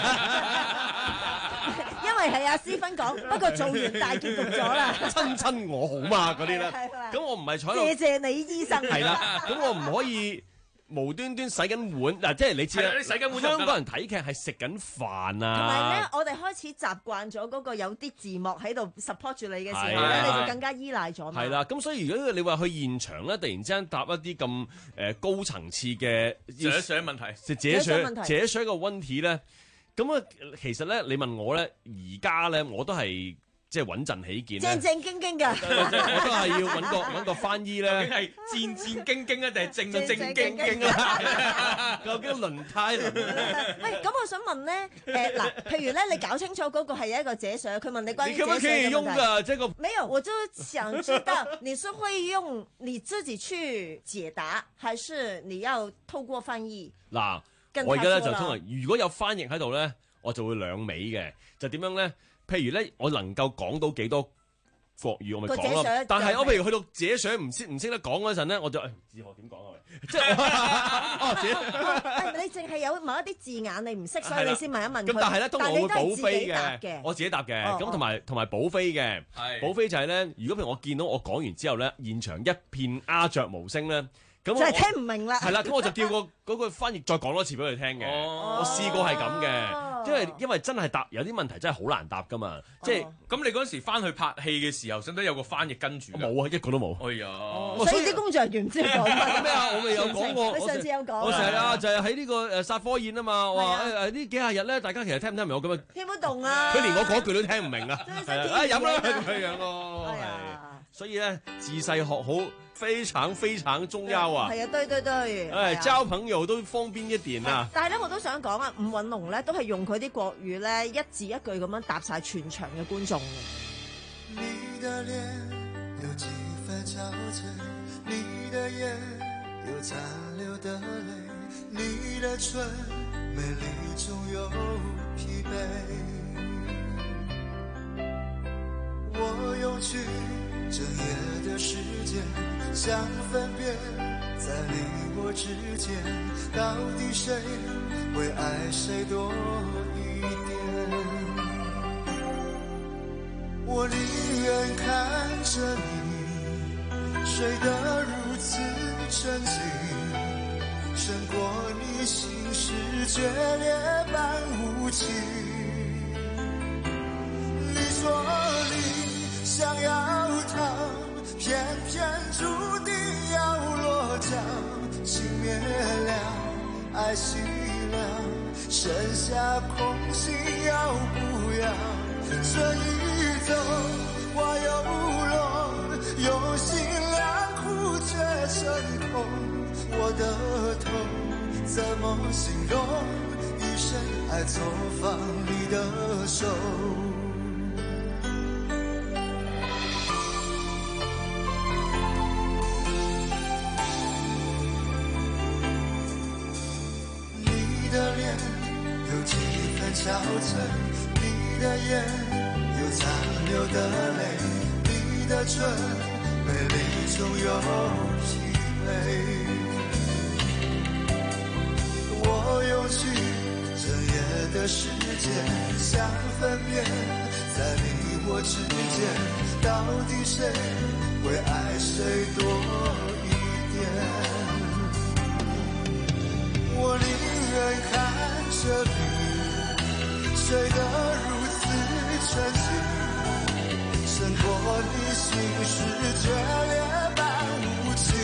因為係阿思芬講，不過做完大結局咗啦。 親親我好嘛嗰啲咧，咁我唔係坐喺度。 謝謝你醫生。 係啦，咁我唔可以無端端洗緊碗嗱，即係你知啦， 你洗緊碗香港人睇劇係食緊飯啊。 同埋咧，我哋開始習慣咗嗰個有啲字幕喺度 support 住你嘅時候咧， 係你就更加依賴咗嘛。 係啦，咁所以如果你話去現場咧，突然之間答一啲咁誒高層次嘅寫寫問題， 寫寫寫寫個問題咧，咁啊，其實咧，你問我咧，而家咧，我都係。即係穩陣起見， 正正經經㗎。 我都係要揾個揾個翻譯咧。 究竟係戰戰兢兢啊，定係正正經經啊？ 究竟輪胎輪？ 喂，咁我想問咧，誒嗱，譬如咧，你搞清楚嗰個係一個解說，佢問你關於解說嘅問題。你可唔可以用㗎？這個沒有，我就想知道你是會用你自己去解答，還是你要透過翻譯？ 嗱，我而家咧就通常如果有翻譯喺度咧，我就會兩尾嘅，就點樣咧？譬如咧，我能夠講到幾多國語，我咪講咯。但係我譬如去到自己唔識唔識得講嗰陣咧，我就誒自學點講啊？即係哦，自己你淨係有某一啲字眼你唔識，所以你先問一問佢。 咁但係咧，通常我會補飛嘅，我自己答嘅。咁同埋同埋補飛嘅，補飛就係咧，如果譬如我見到我講完之後咧，現場一片鴉雀無聲咧，咁就係聽唔明啦。 係啦，咁我就叫個嗰個翻譯再講多次俾佢聽嘅。我試過係咁嘅。 因為因為真係答有啲問題真係好難答噶嘛，即係咁你嗰陣時翻去拍戲嘅時候，使唔使有個翻譯跟住？ 冇啊，一個都冇。 哎呀， 所以啲工作人員唔知你講乜咩啊？我咪有講過， 你上次有講， 我成日啊就係喺呢個誒殺科宴啊嘛，話誒誒呢幾廿日咧，大家其實聽唔聽唔明我咁樣？ 聽唔懂啊！ 佢連我嗰句都聽唔明啊！係啊，飲啦咁樣咯。 係啊， 所以咧自細學好非常非常重要啊！ 係啊，對對對。 誒，交朋友都方便一點啊！ 但係咧，我都想講啊，伍允龍咧都係用佢啲國語咧一字一句咁樣答晒全場嘅觀眾嘅。 你的臉有幾分憔悴，你的眼有殘留的淚，你的唇美麗中有疲憊。我用去整夜的時間，想分辨在你我之間，到底誰會愛誰多一點。我寧願看着你睡得如此沉靜，勝過你心事決裂般無情。你說你想要逃，偏偏注定要落腳，情滅了，愛熄了，剩下空心要不要？這一走花又落，用心良苦卻成空，我的痛怎麼形容？一生愛錯放你的手。你的臉有幾分憔悴，你的眼有殘留的淚，你的唇美麗中有疲憊。我用去整夜的時間，想分辨在你我之間，到底誰會愛誰多一點。我寧願看着你睡得如此沉靜，勝過你心事決裂般無情。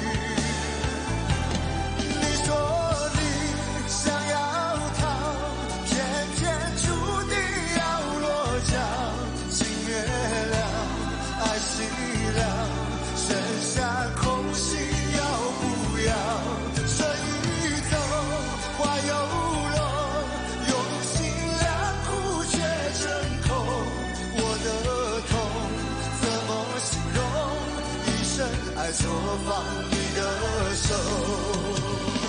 你說你想要逃，偏偏注定要落腳，情滅了，愛熄了，剩下空心要不要？這一走花又落，用心良苦卻成空，我的痛怎麼形容？一生愛錯放你的手。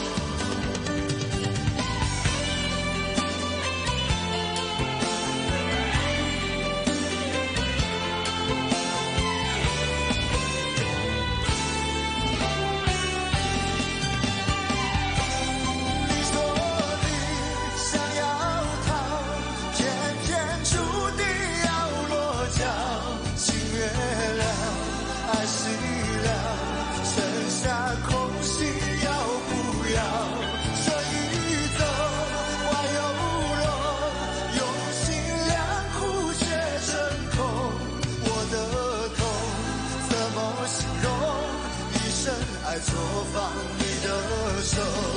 愛錯放你的手，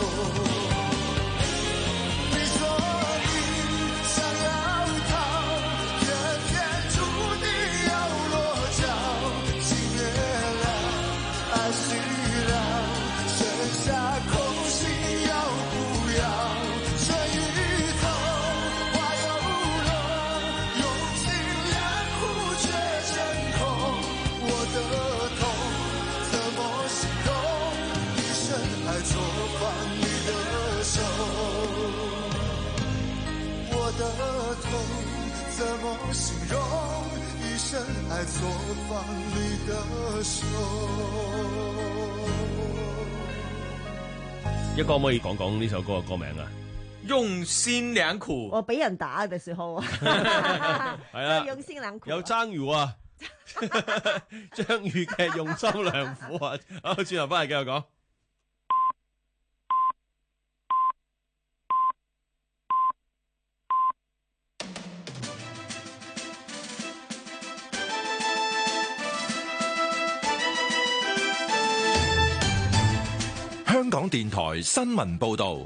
你說你想要逃，偏偏注定要落腳，情滅了，愛熄了，剩下空心要不要？這一走花又落，用心良苦卻成空，我的痛怎麼形容？愛錯放你的手，我的痛怎麼形容？一生愛錯放你的手。 一哥可唔可以講講呢首歌嘅歌名啊？ 用心良苦。 我俾人打嘅時候， 係啊， 用心良苦。 有張宇啊，張宇嘅用心良苦啊。好，轉頭翻嚟繼續講。 港電台新聞報道。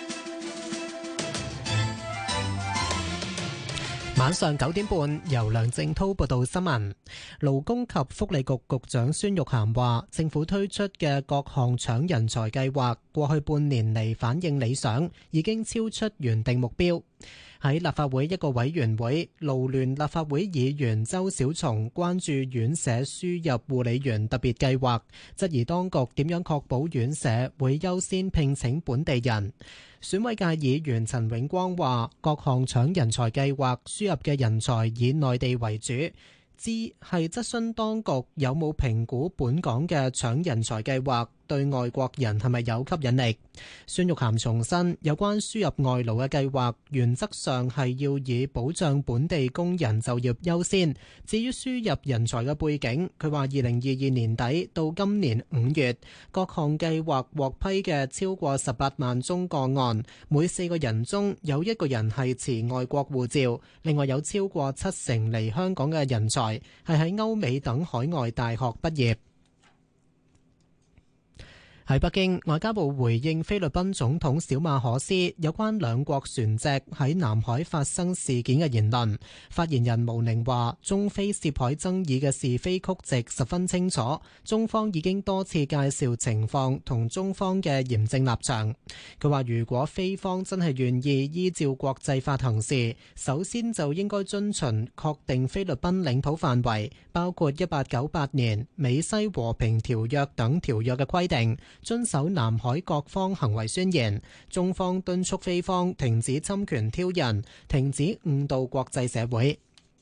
晚上九點半，由梁正滔報道新聞。勞工及福利局局長孫玉菡話，政府推出嘅各項搶人才計劃，過去半年嚟反應理想，已經超出原定目標。喺立法會一個委員會，勞聯立法會議員周小松關注院舍輸入護理員特別計劃，質疑當局點樣確保院舍會優先聘請本地人。選委界議員陳永光話，各項搶人才計劃輸入嘅人才以內地為主。之係質詢當局有冇評估本港嘅搶人才計劃對外國人係咪有吸引力？孫玉菡重申，有關輸入外勞嘅計劃原則上係要以保障本地工人就業優先。至於輸入人才嘅背景，佢話二零二二年底到今年五月，各項計劃獲批嘅超過十八萬宗個案，每四個人中有一個人係持外國護照，另外有超過七成嚟香港嘅人才係喺歐美等海外大學畢業。喺北京，外交部回應菲律賓總統小馬可斯有關兩國船隻喺南海發生事件嘅言論。發言人毛寧話，中菲涉海爭議嘅是非曲直十分清楚，中方已經多次介紹情況同中方嘅嚴正立場。佢話，如果菲方真係願意依照國際法行事，首先就應該遵循確定菲律賓領土範圍，包括一八九八年美西和平條約等條約嘅規定，遵守南海各方行為宣言。中方敦促菲方停止侵權挑釁，停止誤導國際社會。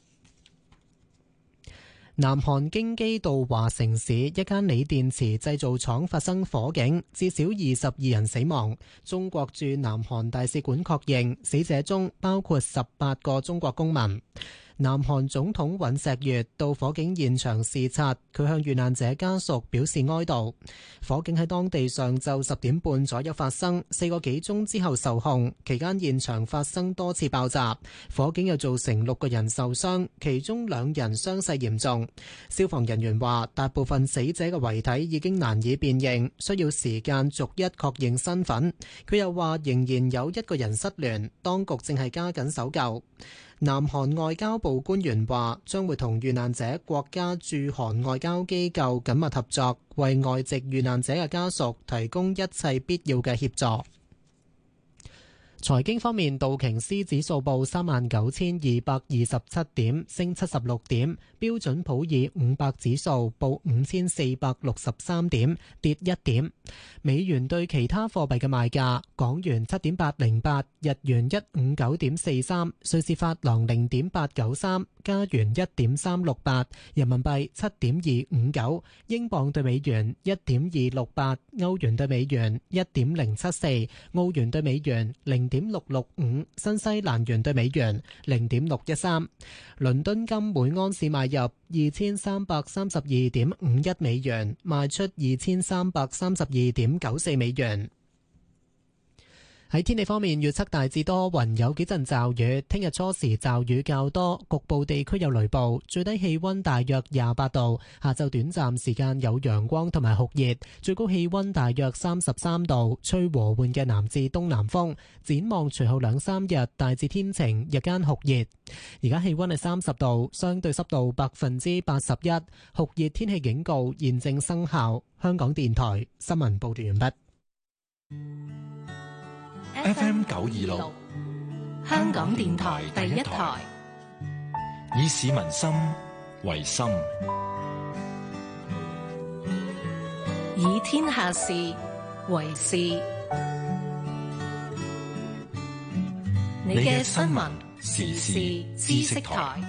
南韓京畿道華城市一間鋰電池製造廠發生火警，至少二十二人死亡。中國駐南韓大使館確認，死者中包括十八個中國公民。南韓總統尹錫悅到火警現場視察，佢向遇難者家屬表示哀悼。火警喺當地上晝十點半左右發生，四個幾鐘之後受控，期間現場發生多次爆炸，火警又造成六個人受傷，其中兩人傷勢嚴重。消防人員話，大部分死者嘅遺體已經難以辨認，需要時間逐一確認身份。佢又話，仍然有一個人失聯，當局正係加緊搜救。南韓外交部官員話，將會同遇難者國家駐韓外交機構緊密合作，為外籍遇難者嘅家屬提供一切必要嘅協助。財經方面，道瓊斯指數報三萬九千二百二十七點，升七十六點；標準普爾五百指數報五千四百六十三點，跌一點。美元對其他貨幣嘅賣價：港元七點八零八，日元一五九點四三，瑞士法郎零點八九三，加元一點三六八，人民幣七點二五九，英鎊對美元一點二六八，歐元對美元一點零七四，澳元對美元零點六六五，新西蘭元對美元零點六一三。倫敦金每安士買入二千三百三十二點五一美元，賣出二千三百三十二點九四美元。喺天氣方面，預測大致多雲，有幾陣驟雨。聽日初時驟雨較多，局部地區有雷暴。最低氣溫大約廿八度。下晝短暫時間有陽光同埋酷熱，最高氣溫大約三十三度，吹和緩嘅南至東南風。展望隨後兩三日大致天晴，日間酷熱。而家氣溫係三十度，相對濕度百分之八十一，酷熱天氣警告現正生效。香港電台新聞報道完畢。 F M 九二六， 香港電台第一台， 以市民心為心， 以天下事為事。你嘅新聞時事知識台，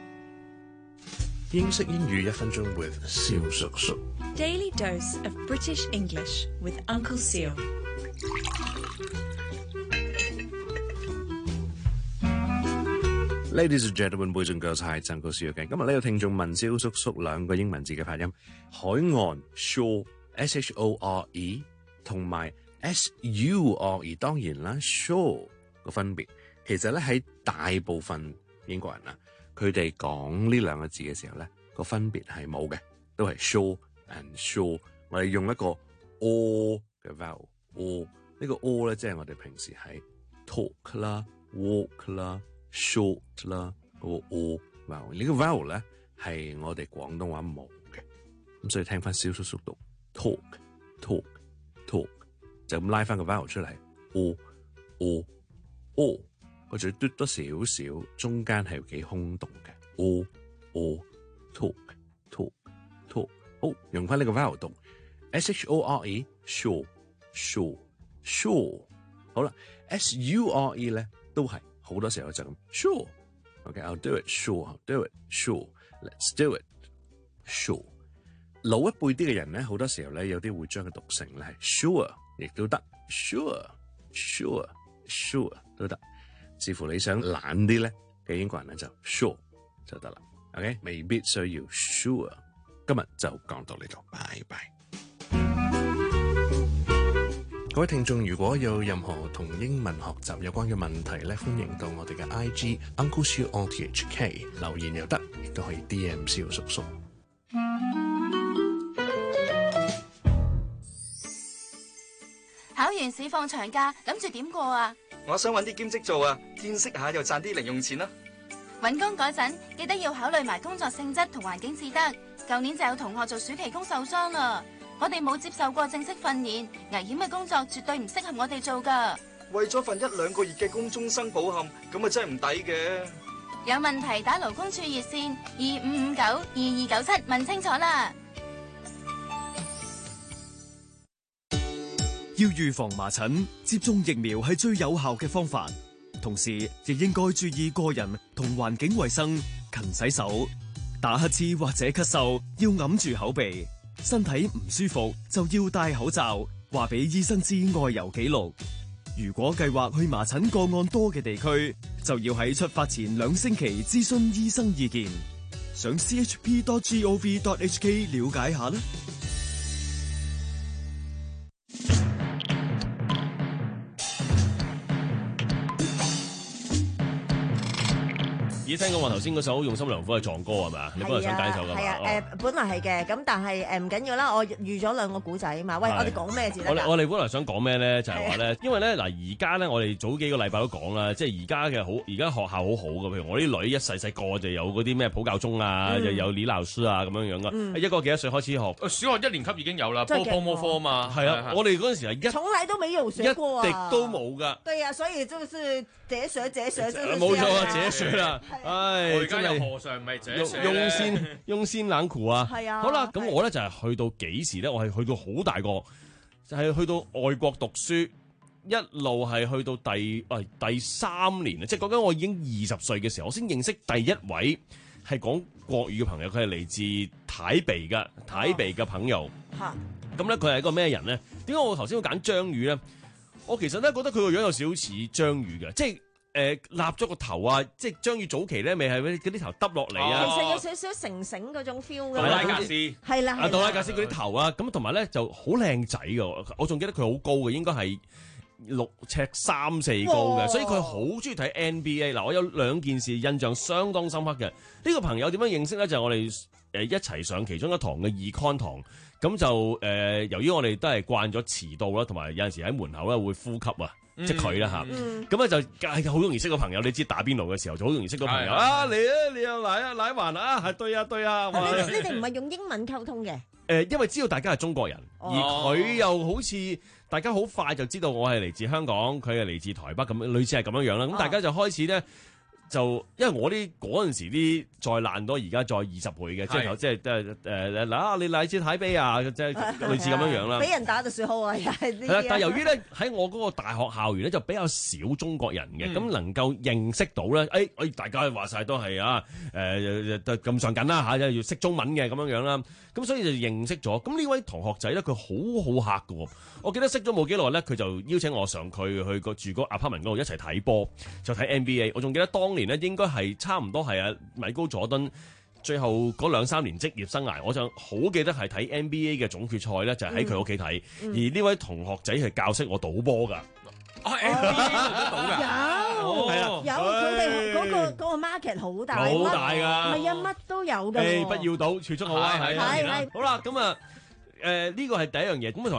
英式英語一分鐘 with 蕭叔叔。 Daily dose of British English with Uncle Seal。 Ladies and gentlemen, boys and girls，係曾告書嘅。今日呢個聽眾問蕭叔叔兩個英文字嘅發音，海岸 shore S H O R E 同埋 S U R E， 當然啦 shore 個分別，其實咧喺大部分英國人啊，佢哋講呢兩個字嘅時候咧，個分別係冇嘅，都係 shore and shore。我哋用一個 o 嘅 vowel O 呢個 O 咧，即係我哋平時喺 talk 啦、walk 啦、short 啦嗰個 O vowel。呢個 vowel 咧係我哋廣東話冇嘅，咁所以聽翻小叔叔讀 talk talk talk， 就咁拉翻個 vowel 出嚟 O O O， 個嘴嘟多少少，中間係幾空洞嘅 O O talk talk talk。好，用翻呢個 vowel 讀 S H O R E sure sure sure。好啦 ，S U R E 咧都係好多時候就咁 sure。OK，I'll do it sure，I'll do it sure，Let's do it sure。老一輩啲嘅人咧，好多時候咧有啲會將佢讀成咧係 sure， 亦都得 sure sure sure 都得，視乎你想懶啲咧嘅英國人咧就 sure 就得啦。OK， 未必需要 sure。今日就講到呢度，拜拜。各位聽眾，如果有任何同英文學習有關嘅問題咧，歡迎到我哋嘅 I G Uncle Siu O T H K 留言又得，亦都可以 D M 蕭叔叔。 考完試放長假，諗住點過啊？ 我想揾啲兼職做啊，見識下又賺啲零用錢啦。 揾工嗰陣記得要考慮埋工作性質同環境至得。舊年就有同學做暑期工受傷啦，我哋冇接受過正式訓練，危險嘅工作絕對唔適合我哋做㗎。 為咗份一兩個月嘅工終生抱憾，咁啊真係唔抵嘅。 有問題打勞工處熱線二五五九二二九七問清楚啦。 要預防麻疹，接種疫苗係最有效嘅方法。同時，亦應該注意個人同環境衛生，勤洗手。打乞嗤或者咳嗽要揞住口鼻，身體唔舒服就要戴口罩，話俾醫生知外遊記錄。如果計劃去麻疹個案多嘅地區，就要喺出發前兩星期諮詢醫生意見。上 c h p dot gov dot h k 了解下啦。 咦，聽講話頭先嗰首《用心良苦》係撞歌係咪啊？你本來想揀首㗎嘛？ 係啊，誒本來係嘅，咁但係誒唔緊要啦，我預咗兩個古仔啊嘛。喂，我哋講咩字得㗎？ 我我哋本來想講咩咧？就係話咧，因為咧嗱，而家咧我哋早幾個禮拜都講啦，即係而家嘅好，而家學校好好嘅，譬如我啲女一細細個就有嗰啲咩普教中啊，又有李老師啊咁樣樣噶。一個幾多歲開始學？ 小學一年級已經有啦，波波摩科啊嘛。係啊， 我哋嗰陣時係一從來都沒有學過啊， 一滴都冇㗎。 對啊，所以就是這學這學就是冇錯啊，這學啦，唉， 我而家有和尚唔係這學用先用先冷酷啊。 係啊。 好啦，咁我咧就係去到幾時咧？我係去到好大個，就係去到外國讀書，一路係去到第喂第三年啊！即係講緊我已經二十歲嘅時候，我先認識第一位係講國語嘅朋友，佢係嚟自台北嘅台北嘅朋友。嚇！咁咧佢係一個咩人咧？點解我頭先會揀張宇咧？我其實咧覺得佢個樣有少少似張宇嘅，即係。誒，立咗個頭啊！即係張宇早期咧，咪係嗰啲頭耷落嚟啊！ 其實有少少成繩嗰種 feel 嘅。 杜拉格斯係啦， 啊杜拉格斯嗰啲頭啊，咁同埋咧就好靚仔嘅，我仲記得佢好高嘅，應該係六尺三四高嘅，所以佢好中意睇 N B A。嗱，我有兩件事印象相當深刻嘅。呢個朋友點樣認識咧？就係我哋誒一齊上其中一堂嘅 Econ 堂，咁就誒由於我哋都係慣咗遲到啦，同埋有陣時喺門口咧會呼吸啊。即佢啦嚇，咁咧就係好容易識個朋友。你知打邊爐嘅時候就好容易識個朋友啊！你啊，你又奶啊奶環啊，係對啊對啊！ 你你哋唔係用英文溝通嘅？ 誒，因為知道大家係中國人，而佢又好似大家好快就知道我係嚟自香港，佢係嚟自台北咁，類似係咁樣樣啦。咁大家就開始咧。就因為我啲嗰陣時啲再爛多，而家再二十倍嘅，即係即係誒誒嗱，你嚟自台北啊，即係類似咁樣樣啦。 俾人打就算好啊，又係呢啲。係啦， 但係由於咧喺我嗰個大學校園咧就比較少中國人嘅，咁、嗯、能夠認識到咧，誒、哎、誒大家話晒都係啊誒咁上緊啦嚇，要識中文嘅咁樣樣啦，咁所以就認識咗。咁呢位同學仔咧，佢好好客㗎喎。我記得識咗冇幾耐咧，佢就邀請我上佢去個住個 apartment 嗰度一齊睇波，就睇 N B A。我仲記得當年咧應該係差唔多係啊米高佐敦最後嗰兩三年職業生涯，我就好記得係睇 N B A 嘅總決賽咧，就喺佢屋企睇。嗯、而呢位同學仔係教識我賭波㗎。 哦 N B A 都賭㗎？ 有係啊，有佢哋嗰個嗰個 market 好大， 好大㗎。 唔係啊，乜都有㗎。 誒，不要賭，儲蓄好啊，係係好啦，咁啊誒呢個係第一樣嘢，咁同埋。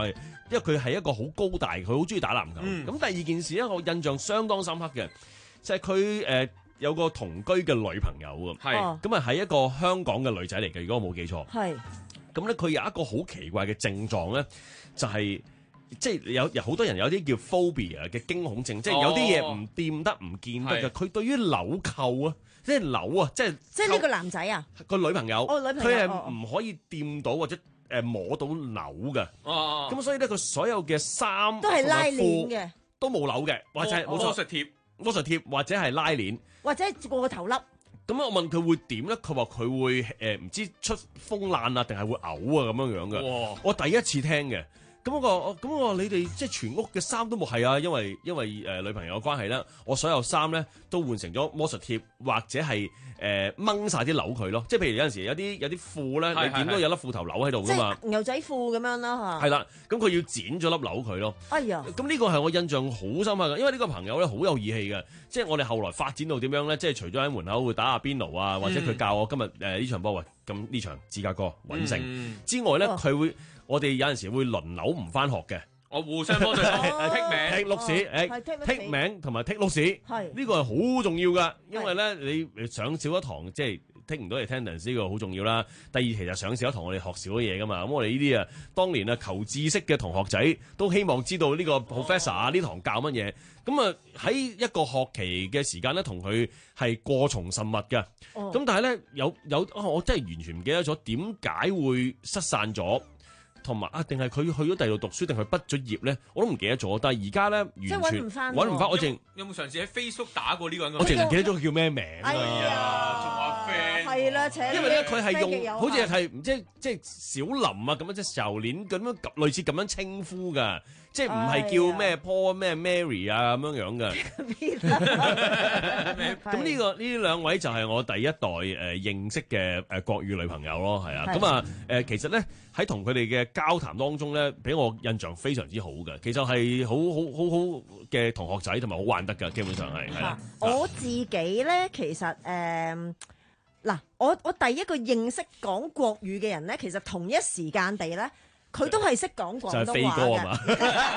因為佢係一個好高大，佢好中意打籃球。咁、 嗯、 第二件事咧，我印象相當深刻嘅就係佢誒有個同居嘅女朋友係咁啊，係一個香港嘅女仔嚟嘅，如果我冇記錯。 係咁咧，佢有一個好奇怪嘅症狀咧，就係、是。即係有有好多人有啲叫 phobia 嘅驚恐症，即係有啲嘢唔掂得唔見得嘅。佢對於紐扣啊，即係紐啊，即係即係呢個男仔啊， 個女朋友， 哦女朋友佢係唔可以掂到或者誒摸到紐嘅。 哦， 咁所以咧，佢所有嘅衫都係拉鏈嘅， 都冇紐嘅，或者係冇錯魔術貼、 魔術貼或者係拉鏈， 或者過個頭笠。 咁我問佢會點咧？佢話佢會誒唔知出風爛啊，定係會嘔啊咁樣樣嘅。我第一次聽嘅。咁我咁我你哋即係全屋嘅衫都冇係啊，因為因為誒、呃、女朋友嘅關係咧，我所有衫咧都換成咗魔術貼或者係誒掹晒啲紐佢咯，即係譬如有陣時有啲有啲褲咧，你點都有粒褲頭紐喺度噶嘛， 即係牛仔褲咁樣啦嚇。 係啦，咁佢要剪咗粒紐佢咯。 哎呀！ 咁呢個係我印象好深刻嘅，因為呢個朋友咧好有義氣嘅，即係我哋後來發展到點樣咧，即係除咗喺門口會打下邊爐啊，或者佢教我今日誒呢場波喂，咁呢場芝加哥穩勝、嗯、之外咧，佢、哦、會。我哋有陣時會輪流唔翻學嘅， 我互相幫對手剔名、 剔碌屎，誒剔名同埋剔碌屎，呢個係好重要噶，因為咧你上少一堂即係剔唔到 attendance 呢個好重要啦。第二其實上少一堂我哋學少咗嘢噶嘛，咁我哋呢啲啊當年啊求知識嘅同學仔都希望知道呢個 professor 啊呢堂教乜嘢，咁啊喺一個學期嘅時間咧同佢係過從甚密嘅，咁、哦、但係咧有有、哦、我真係完全唔記得咗點解會失散咗。同埋啊，定係佢去咗第二度讀書，定係畢咗業咧？我都唔記得咗。但係而家咧，完全揾唔翻，揾唔翻。我淨有冇嘗試喺 Facebook 打過呢個人？ 我淨唔記得咗佢叫咩名啊！ 哎呀，仲話 friend 係啦，請因為咧佢係用好似係唔知即係小林啊咁樣，即係舊年咁樣類似咁樣稱呼㗎。即係唔係叫咩 Paul 咩 Mary 啊咁樣樣嘅。咁呢個呢兩位就係我第一代誒、呃、認識嘅誒國語女朋友咯，係啊。咁啊誒，其實咧喺同佢哋嘅交談當中咧，俾我印象非常之好嘅。其實係好好好好嘅同學仔，同埋好玩得㗎。基本上係係啦。 我自己咧，其實誒嗱、呃，我我第一個認識講國語嘅人咧，其實同一時間地咧。佢都係識講廣東話嘅，就係飛哥啊嘛！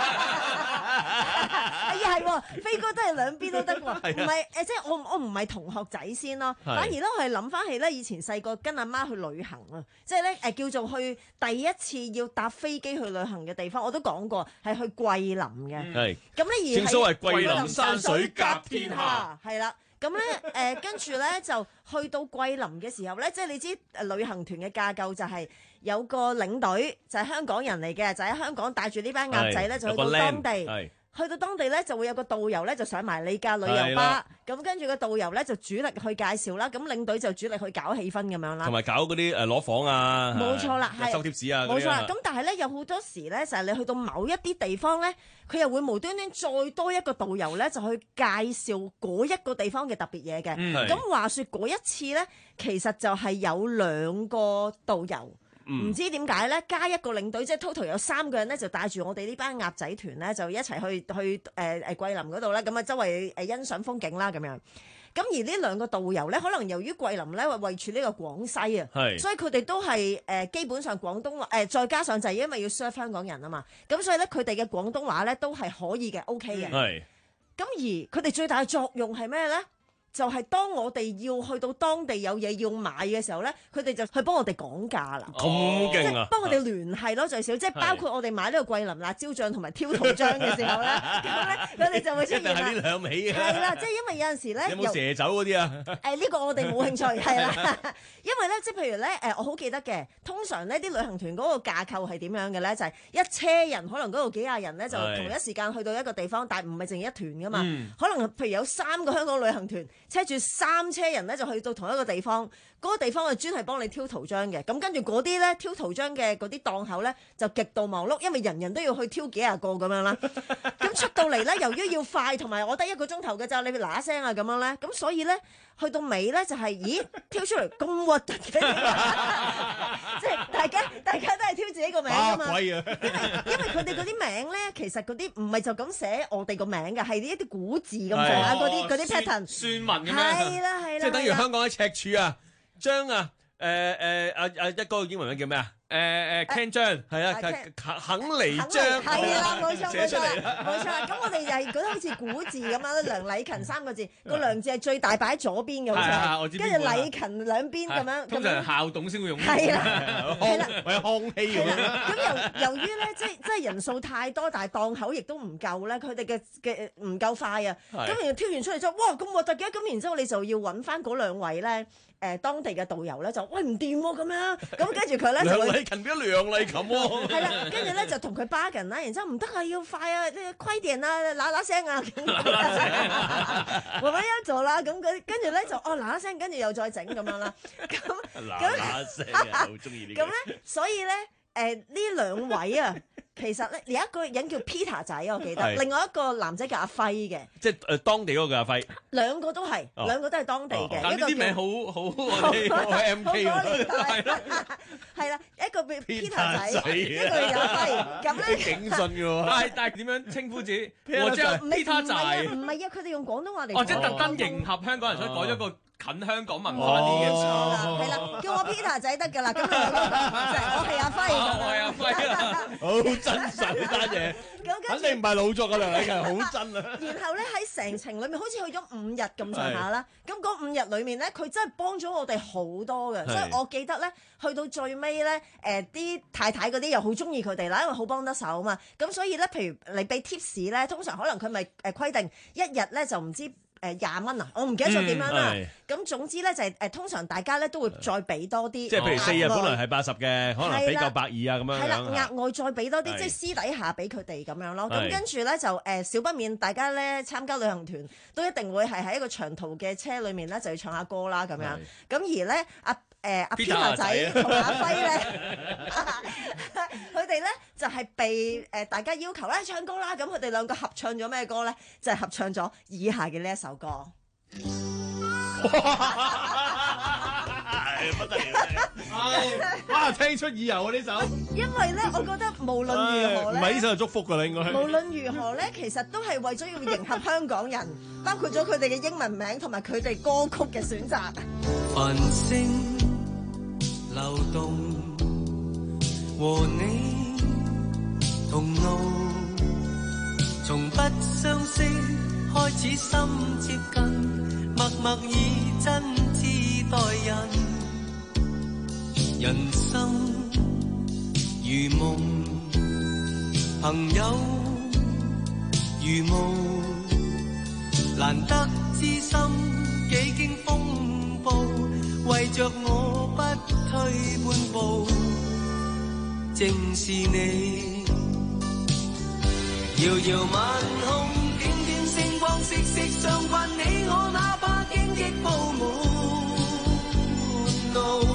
哎呀，係喎，飛哥真係兩邊都得喎，唔係誒，即係我我唔係同學仔先咯，反而咧我係諗翻起咧以前細個跟阿媽去旅行啊，即係咧誒叫做去第一次要搭飛機去旅行嘅地方，我都講過係去桂林嘅，係咁咧而正所謂桂林山水甲天下， 係啦。咁咧，誒跟住咧就去到桂林嘅時候咧，即係你知誒旅行團嘅架構就係有個領隊就係香港人嚟嘅，就喺香港帶住呢班鴨仔咧就去到當地。去到當地咧就會有個導遊咧就上埋你架旅遊巴，咁跟住個導遊咧就主力去介紹啦，咁領隊就主力去搞氣氛咁樣啦， 同埋搞嗰啲誒攞房啊， 冇錯啦，係收貼士啊， 冇錯啦。咁但係咧有好多時咧就係你去到某一啲地方咧，佢又會無端端再多一個導遊咧就去介紹嗰一個地方嘅特別嘢嘅。咁、嗯、話說嗰一次咧，其實就係有兩個導遊。唔、嗯、知點解咧，加一個領隊，即係 total 有三個人咧，就帶住我哋呢班鴨仔團咧，就一齊去去誒誒、呃、桂林嗰度咧，咁啊周圍誒欣賞風景啦咁樣。咁而呢兩個導遊咧，可能由於桂林咧位處呢個廣西啊，所以佢哋都係誒、呃、基本上廣東話誒、呃，再加上就係因為要 serve 香港人啊嘛，咁所以咧佢哋嘅廣東話咧都係可以嘅 ，OK 嘅。係。咁而佢哋最大嘅作用係咩咧？就係、是、當我哋要去到當地有嘢要買嘅時候咧，佢哋就去幫我哋講價啦。 咁勁啊！ 幫我哋聯繫咯，最少即係包括我哋買呢個桂林辣椒醬同埋挑圖醬嘅時候咧，咁咧佢哋就會出現啦。一定係呢兩味嘅。係啦，即係因為有陣時咧，有冇蛇酒嗰啲啊？誒、呃、呢、呢個我哋冇興趣，係啦。因為咧，即係譬如咧，誒我好記得嘅，通常呢啲旅行團嗰個架構係點樣嘅咧？就係、是、一車人，可能嗰度幾廿人咧，就同一時間去到一個地方，但係唔係淨係一團噶嘛、嗯。可能譬如有三個香港旅行團。車住三車人咧就去到同一個地方，嗰、那個地方係專係幫你挑圖章嘅。咁跟住嗰啲咧挑圖章嘅嗰啲檔口咧就極度忙碌，因為人人都要去挑幾廿個咁樣啦。咁出到嚟咧，由於要快，同埋我得一個鐘頭嘅咋，你嗱嗱聲啊咁樣咧，咁所以咧去到尾咧就係、是，咦挑出嚟咁核突嘅，即係大家大家都係挑自己個名㗎嘛。因為因為佢哋嗰啲名咧，其實嗰啲唔係就咁寫我哋個名嘅，係一啲古字咁上下嗰啲嗰啲 pattern。 算文咁樣， 係啦係啦， 即係等於香港嘅赤柱啊，將啊誒誒啊啊一個英文名叫咩啊？ 誒誒 Ken 張係啊，肯肯尼張係啦，冇錯冇錯寫出嚟啦，冇錯啦。咁我哋就係覺得好似古字咁樣，梁禮勤三個字，個梁字係最大擺喺左邊嘅，好似係，跟住禮勤兩邊咁樣。 通常校董先會用。 係啦，係啦， 或者康熙咁樣。 咁由由於咧，即係即係人數太多，但係檔口亦都唔夠咧，佢哋嘅嘅唔夠快啊。咁然後挑完出嚟之後，哇咁核突嘅，咁然之後你就要揾翻嗰兩位咧。誒當地嘅導遊咧就喂唔掂喎咁樣，咁跟住佢咧就梁禮勤變咗梁禮勤喎， 係啦，跟住咧就同佢 bargain 啦，然之後唔得啊，要快啊，快點啊，嗱嗱聲啊，慢慢一做啦，咁佢跟住咧就哦嗱嗱聲，跟住又再整咁樣啦，咁嗱嗱聲啊，好中意呢個。 咁咧，所以咧誒呢兩位啊。其實咧，有一個人叫 Peter 仔，我記得，另外一個男仔叫阿輝嘅， 即係誒當地嗰個阿輝， 兩個都係，兩個都係當地嘅。 但呢啲名好好我哋好 M K 喎， 係啦，係啦，一個叫 Peter 仔，一個叫阿輝，咁咧警訊嘅喎， 但係但係點樣稱呼自己？ 我即係 Peter 仔， 唔係啊，佢哋用廣東話嚟。 哦，即係特登迎合香港人，所以改咗個近香港文化啲嘅詞啦。 係啦，叫我 Peter 仔得㗎啦，咁我係阿輝， 我係阿輝啦， 好真實呢單嘢，肯定唔係老作嘅梁禮勤，好真啊！ 然後咧喺成程裏面，好似去咗五日咁上下啦。咁嗰五日裏面咧，佢真係幫咗我哋好多嘅，所以我記得咧，去到最尾咧，誒啲太太嗰啲又好中意佢哋啦，因為好幫得手啊嘛。咁所以咧，譬如你俾 tips 咧，通常可能佢咪誒規定一日咧就唔知。誒廿蚊啊！我唔記得咗點樣啦。咁總之咧就係誒通常大家咧都會再俾多啲。 即係譬如四日本來係八十嘅，可能俾夠百二啊咁樣。 係啦，額外再俾多啲，即係私底下俾佢哋咁樣咯。咁跟住咧就誒少不免大家咧參加旅行團都一定會係喺一個長途嘅車裡面咧就要唱下歌啦咁樣。咁而咧阿誒阿 Peter 仔同阿輝咧，佢哋咧就係被誒大家要求咧唱歌啦。咁佢哋兩個合唱咗咩歌咧？就係合唱咗以下嘅呢一首歌。 不得了！哇，聽出意由啊呢首。 因為咧，我覺得無論如何咧， 唔係呢首係祝福㗎啦，應該。 無論如何咧，其實都係為咗要迎合香港人，包括咗佢哋嘅英文名同埋佢哋歌曲嘅選擇。 繁星流動，和你同路，從不相識開始心接近，默默以真摯待人。人生如夢，朋友如霧，難得知心幾經風暴，為着我不退半步，正是你。遙遙晚空，點點星光，息息相關，你我哪怕荊棘鋪滿路，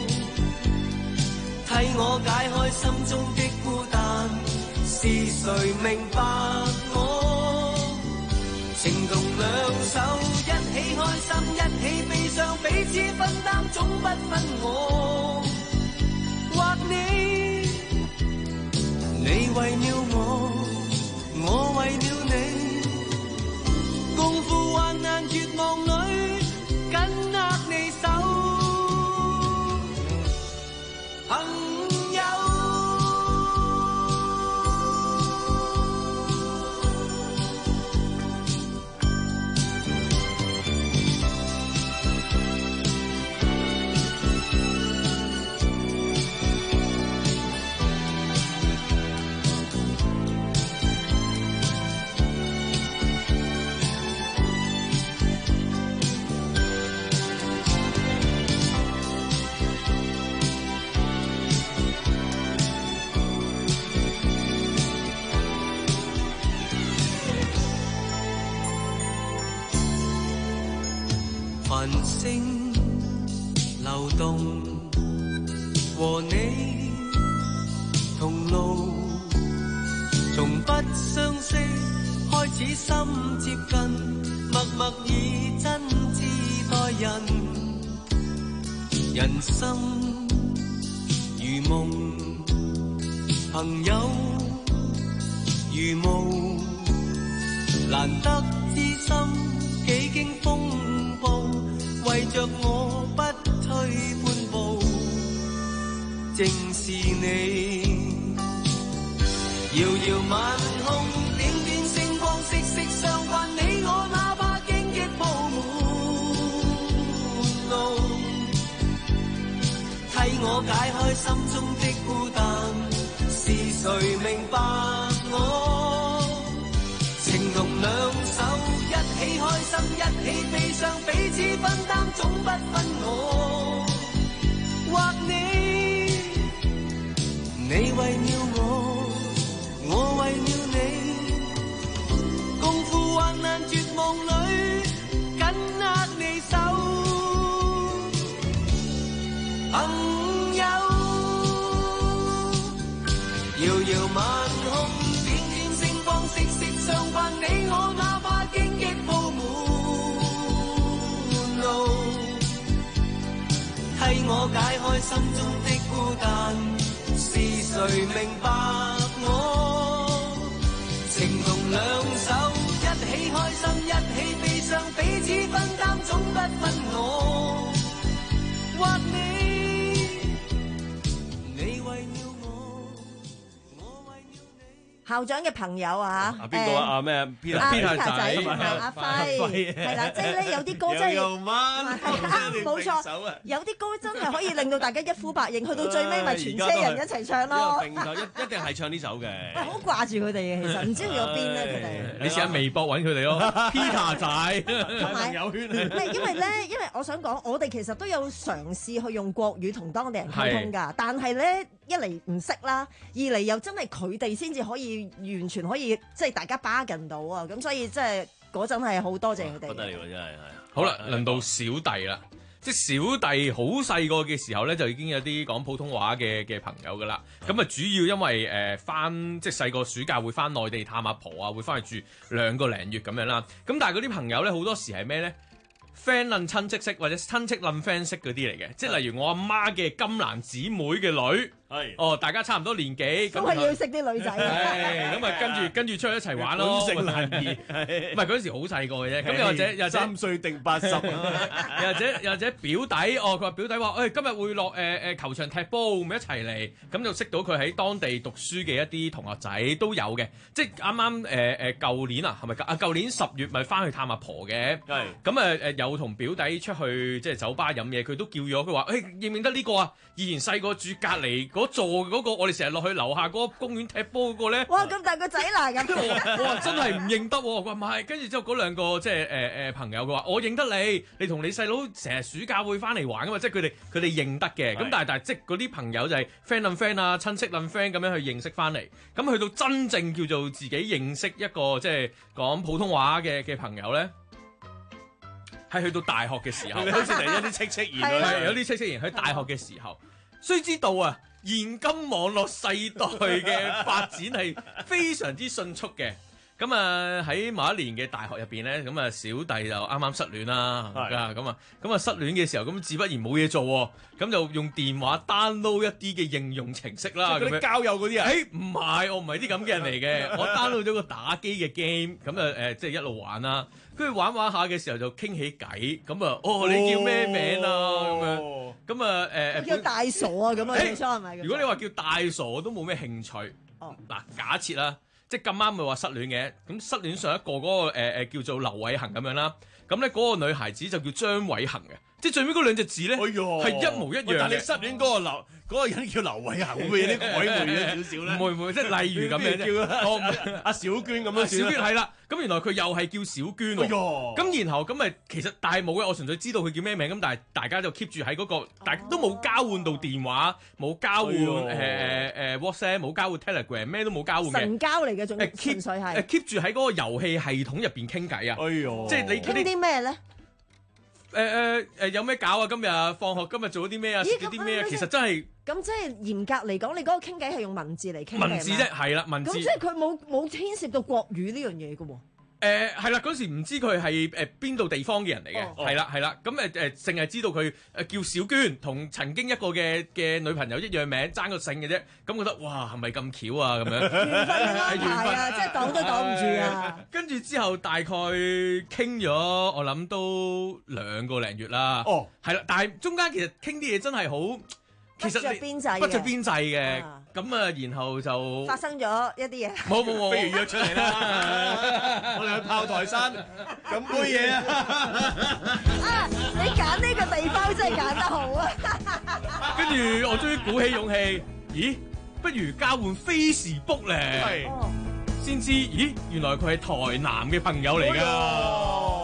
替我解開心中的孤單，是誰明白我？情同兩手，一起開心，一起悲傷，彼此分擔，總不分我或你。你為了我，我為了你，共赴患難絕望裏，緊握你手。朋友，繁星流動，和你同路，從不相識開始心接近，默默以真摯待人。人生如夢，朋友如霧，難得知心幾經風暴，為着我不退半步，正是是你。遙遙晚空，點點星光，息息相關。你我哪怕荊棘鋪滿路，替我解開心中的孤單。是誰明白我？情同兩手，一起開心，一起悲傷，彼此分擔，總不分我或你。你為了我，我為了你，共赴患難絕望裏，緊握你手，朋友。遙遙晚空，點點星光，息息相關。你我哪怕荊棘鋪滿路，替我解開心中的孤單。是誰明白我？情同兩手，一起開心，一起悲傷，彼此分擔，總不分我或你。你為了我，我為了你。 校長嘅朋友啊， 啊邊個啊？啊咩啊？Peter 阿 Peter 仔同仔埋阿輝，係啦，即係咧有啲歌真係又蚊， 冇錯，有啲歌真係可以令到大家一呼百應，去到最尾咪全車人一齊唱咯。 一一定係唱呢首嘅。 喂，好掛住佢哋嘅，其實唔知去咗邊咧，佢哋。 你試下微博揾佢哋咯，Peter 仔， 同埋朋友圈。 唔係因為咧，因為我想講，我哋其實都有嘗試去用國語同當地人溝通㗎，但係咧一嚟唔識啦，二嚟又真係佢哋先至可以完全可以即係大家巴近到啊，咁所以即係嗰陣係好多謝佢哋。 不得了真係係。 好啦，輪到小弟啦。即係小弟好細個嘅時候咧，就已經有啲講普通話嘅嘅朋友噶啦。咁啊，主要因為誒翻即係細個暑假會翻內地探阿婆啊，會翻去住兩個零月咁樣啦。咁但係嗰啲朋友咧，好多時係咩咧？friend 撚親戚識或者親戚撚 friend 識嗰啲嚟嘅，即係例如我阿媽嘅金蘭姊妹嘅女。係哦，大家差唔多年紀， 都係要識啲女仔。 係咁啊，跟住跟住出去一齊玩咯。 本性難移， 唔係嗰陣時好細個嘅啫。咁又或者又或者三歲定八十，又或者又或者表弟哦，佢話表弟話誒今日會落誒誒球場踢波，咪一齊嚟，咁就識到佢喺當地讀書嘅一啲同學仔都有嘅。即係啱啱誒誒舊年啊，係咪啊？舊年十月咪翻去探阿婆嘅。係咁誒誒，有同表弟出去即係酒吧飲嘢，佢都叫咗佢話誒認唔認得呢個啊？以前細個住隔離嗰座嗰個，我哋成日落去樓下嗰個公園踢波嗰個咧。 哇！咁大個仔啦咁。 我話真係唔認得喎，佢話唔係，跟住之後嗰兩個即係誒誒朋友，佢話我認得你，你同你細佬成日暑假會翻嚟玩噶嘛，即係佢哋佢哋認得嘅。咁但係但係即係嗰啲朋友就係 friend 撚 friend 啊，親戚撚 friend 咁樣去認識翻嚟。咁去到真正叫做自己認識一個即係講普通話嘅嘅朋友咧。係去到大學嘅時候， 好似嚟一啲戚戚然係有啲戚戚然喺大學嘅時候，須知道啊，現今網絡世代嘅發展係非常之迅速嘅。咁啊喺某一年嘅大學入邊咧，咁啊小弟就啱啱失戀啦，咁啊咁啊失戀嘅時候，咁自不然冇嘢做喎，咁就用電話 download 一啲嘅應用程式啦， 嗰啲交友嗰啲啊？ 誒唔係，我唔係啲咁嘅人嚟嘅，我 download 咗個打機嘅 game，咁啊誒即係一路玩啦，跟住玩玩下嘅時候就傾起偈，咁啊哦你叫咩名啊咁樣，咁啊誒叫大傻啊咁啊，最初係咪？ 如果你話叫大傻，我都冇咩興趣。哦，嗱假設啦。即係咁啱咪話失戀嘅，咁失戀上一個嗰、那個誒誒、呃、叫做劉偉恒咁樣啦，咁咧嗰個女孩子就叫張偉恒嘅，即係最尾嗰兩隻字咧係、哎、一模一樣嘅。 但係你失戀嗰個劉嗰個人叫劉偉恒，會唔會有啲曖昧咗少少咧？ 唔會唔會，即係例如咁樣啫。 叫阿小娟咁樣， 小娟係啦。咁原來佢又係叫小娟喎。咁、哎、然後咁咪其實但係冇嘅，我純粹知道佢叫咩名。咁但係大家就 keep 住喺嗰個，大家都冇交換到電話，冇交換誒誒誒 WhatsApp，冇交換 Telegram， 咩都冇交換嘅。 神交嚟嘅，仲係純粹係。 誒 keep 住喺嗰個遊戲系統入邊傾偈啊！ 哎呦， 即係你傾啲咩咧？ 誒誒誒有咩搞啊？今日放學今日做咗啲咩啊？食咗啲咩啊？其實真係咁即係嚴格嚟講，你嗰個傾偈係用文字嚟傾嘅。 文字啫，係啦，文字。 咁即係佢冇冇牽涉到國語呢樣嘢嘅喎。 誒係啦，嗰時唔知佢係誒邊度地方嘅人嚟嘅，係啦係啦，咁誒誒淨係知道佢誒叫小娟，同曾經一個嘅嘅女朋友一樣名，爭個姓嘅啫，咁覺得哇係咪咁巧啊咁樣？ 緣分嘅安排啊，即係擋都擋唔住啊！ 跟住之後大概傾咗，我諗都兩個零月啦。哦，係啦，但係中間其實傾啲嘢真係好其實不着邊際嘅不着邊際嘅，咁啊，然後就發生咗一啲嘢。 冇冇冇， 不如約出嚟啦，我哋去炮台山飲杯嘢啊！ 啊，你揀呢個地方真係揀得好啊！ 跟住我終於鼓起勇氣，咦？不如交換 Facebook 咧， 係， 先知，咦？原來佢係台南嘅朋友嚟㗎。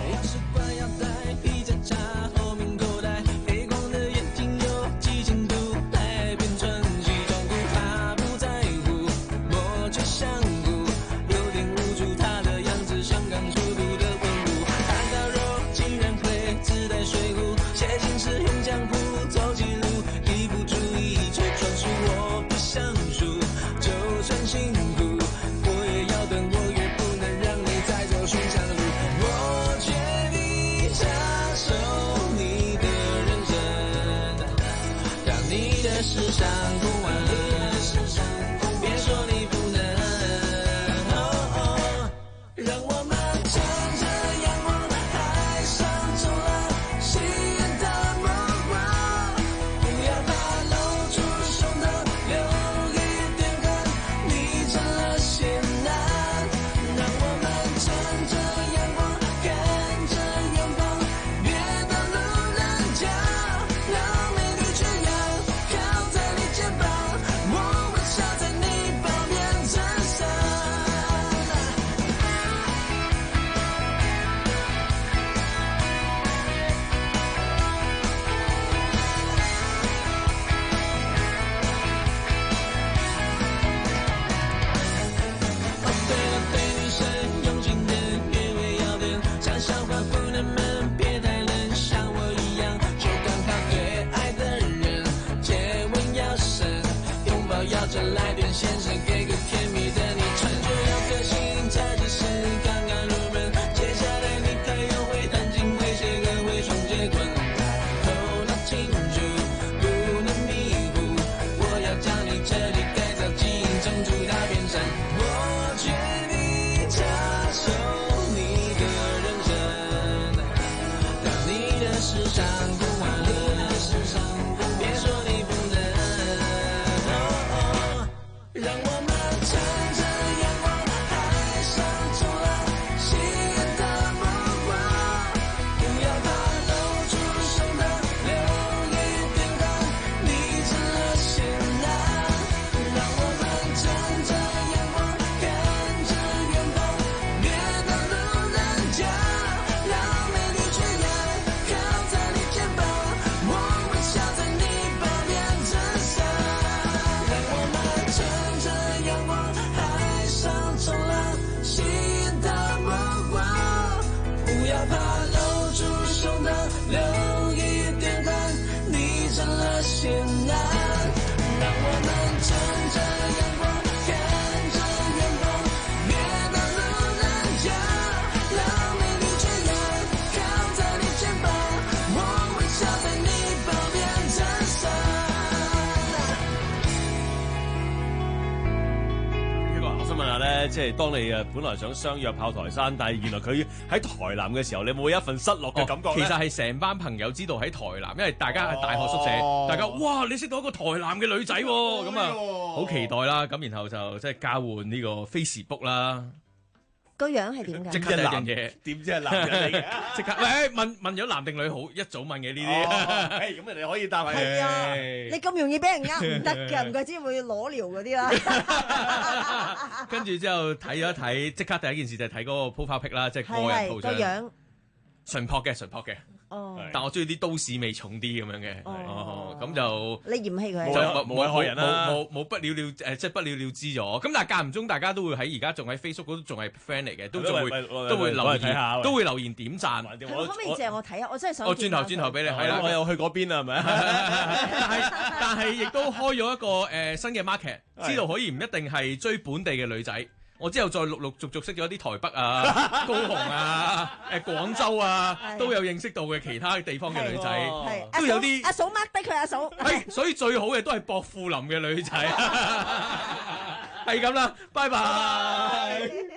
即係當你誒本來想相約炮台山，但係原來佢喺台南嘅時候，你冇一份失落嘅感覺、哦、 其實係成班朋友知道喺台南，因為大家係大學宿舍，哦、大家哇你識到一個台南嘅女仔喎，咁啊好期待啦！咁然後就即係交換呢個 Facebook 啦。 個樣係點㗎？ 即刻第一樣嘢， 點知係男人嚟嘅？ 即刻，喂，問問咗男定女好？一早問嘅呢啲。 誒，咁人哋可以答係。 係啊，你咁容易俾人呃唔得嘅，唔怪之會裸聊嗰啲啦。 跟住之後睇咗一睇，即刻第一件事就係睇嗰個 profile pic 啦，即係個人圖像。 個樣純樸嘅，純樸嘅。 哦， 但我中意啲都市味重啲咁樣嘅，哦，咁就你嫌棄佢， 就冇害人啦， 冇冇冇不了了誒，即係不了了之咗。咁但係間唔中大家都會喺而家仲喺 Facebook 嗰度仲係 friend 嚟嘅，都仲會都會留言，都會留言點讚。 可唔可以借我睇下？我真係想。 我轉頭轉頭俾你，係啦， 我又去嗰邊啦，係咪？ 但係但係亦都開咗一個誒新嘅 market，知道可以唔一定係追本地嘅女仔。我之後再陸陸續續識咗啲台北啊、高雄啊、誒廣州啊，都有認識到嘅其他地方嘅女仔，都有啲阿嫂 mark 低佢阿嫂。 係，所以最好嘅都係薄扶林嘅女仔，係咁啦，拜拜。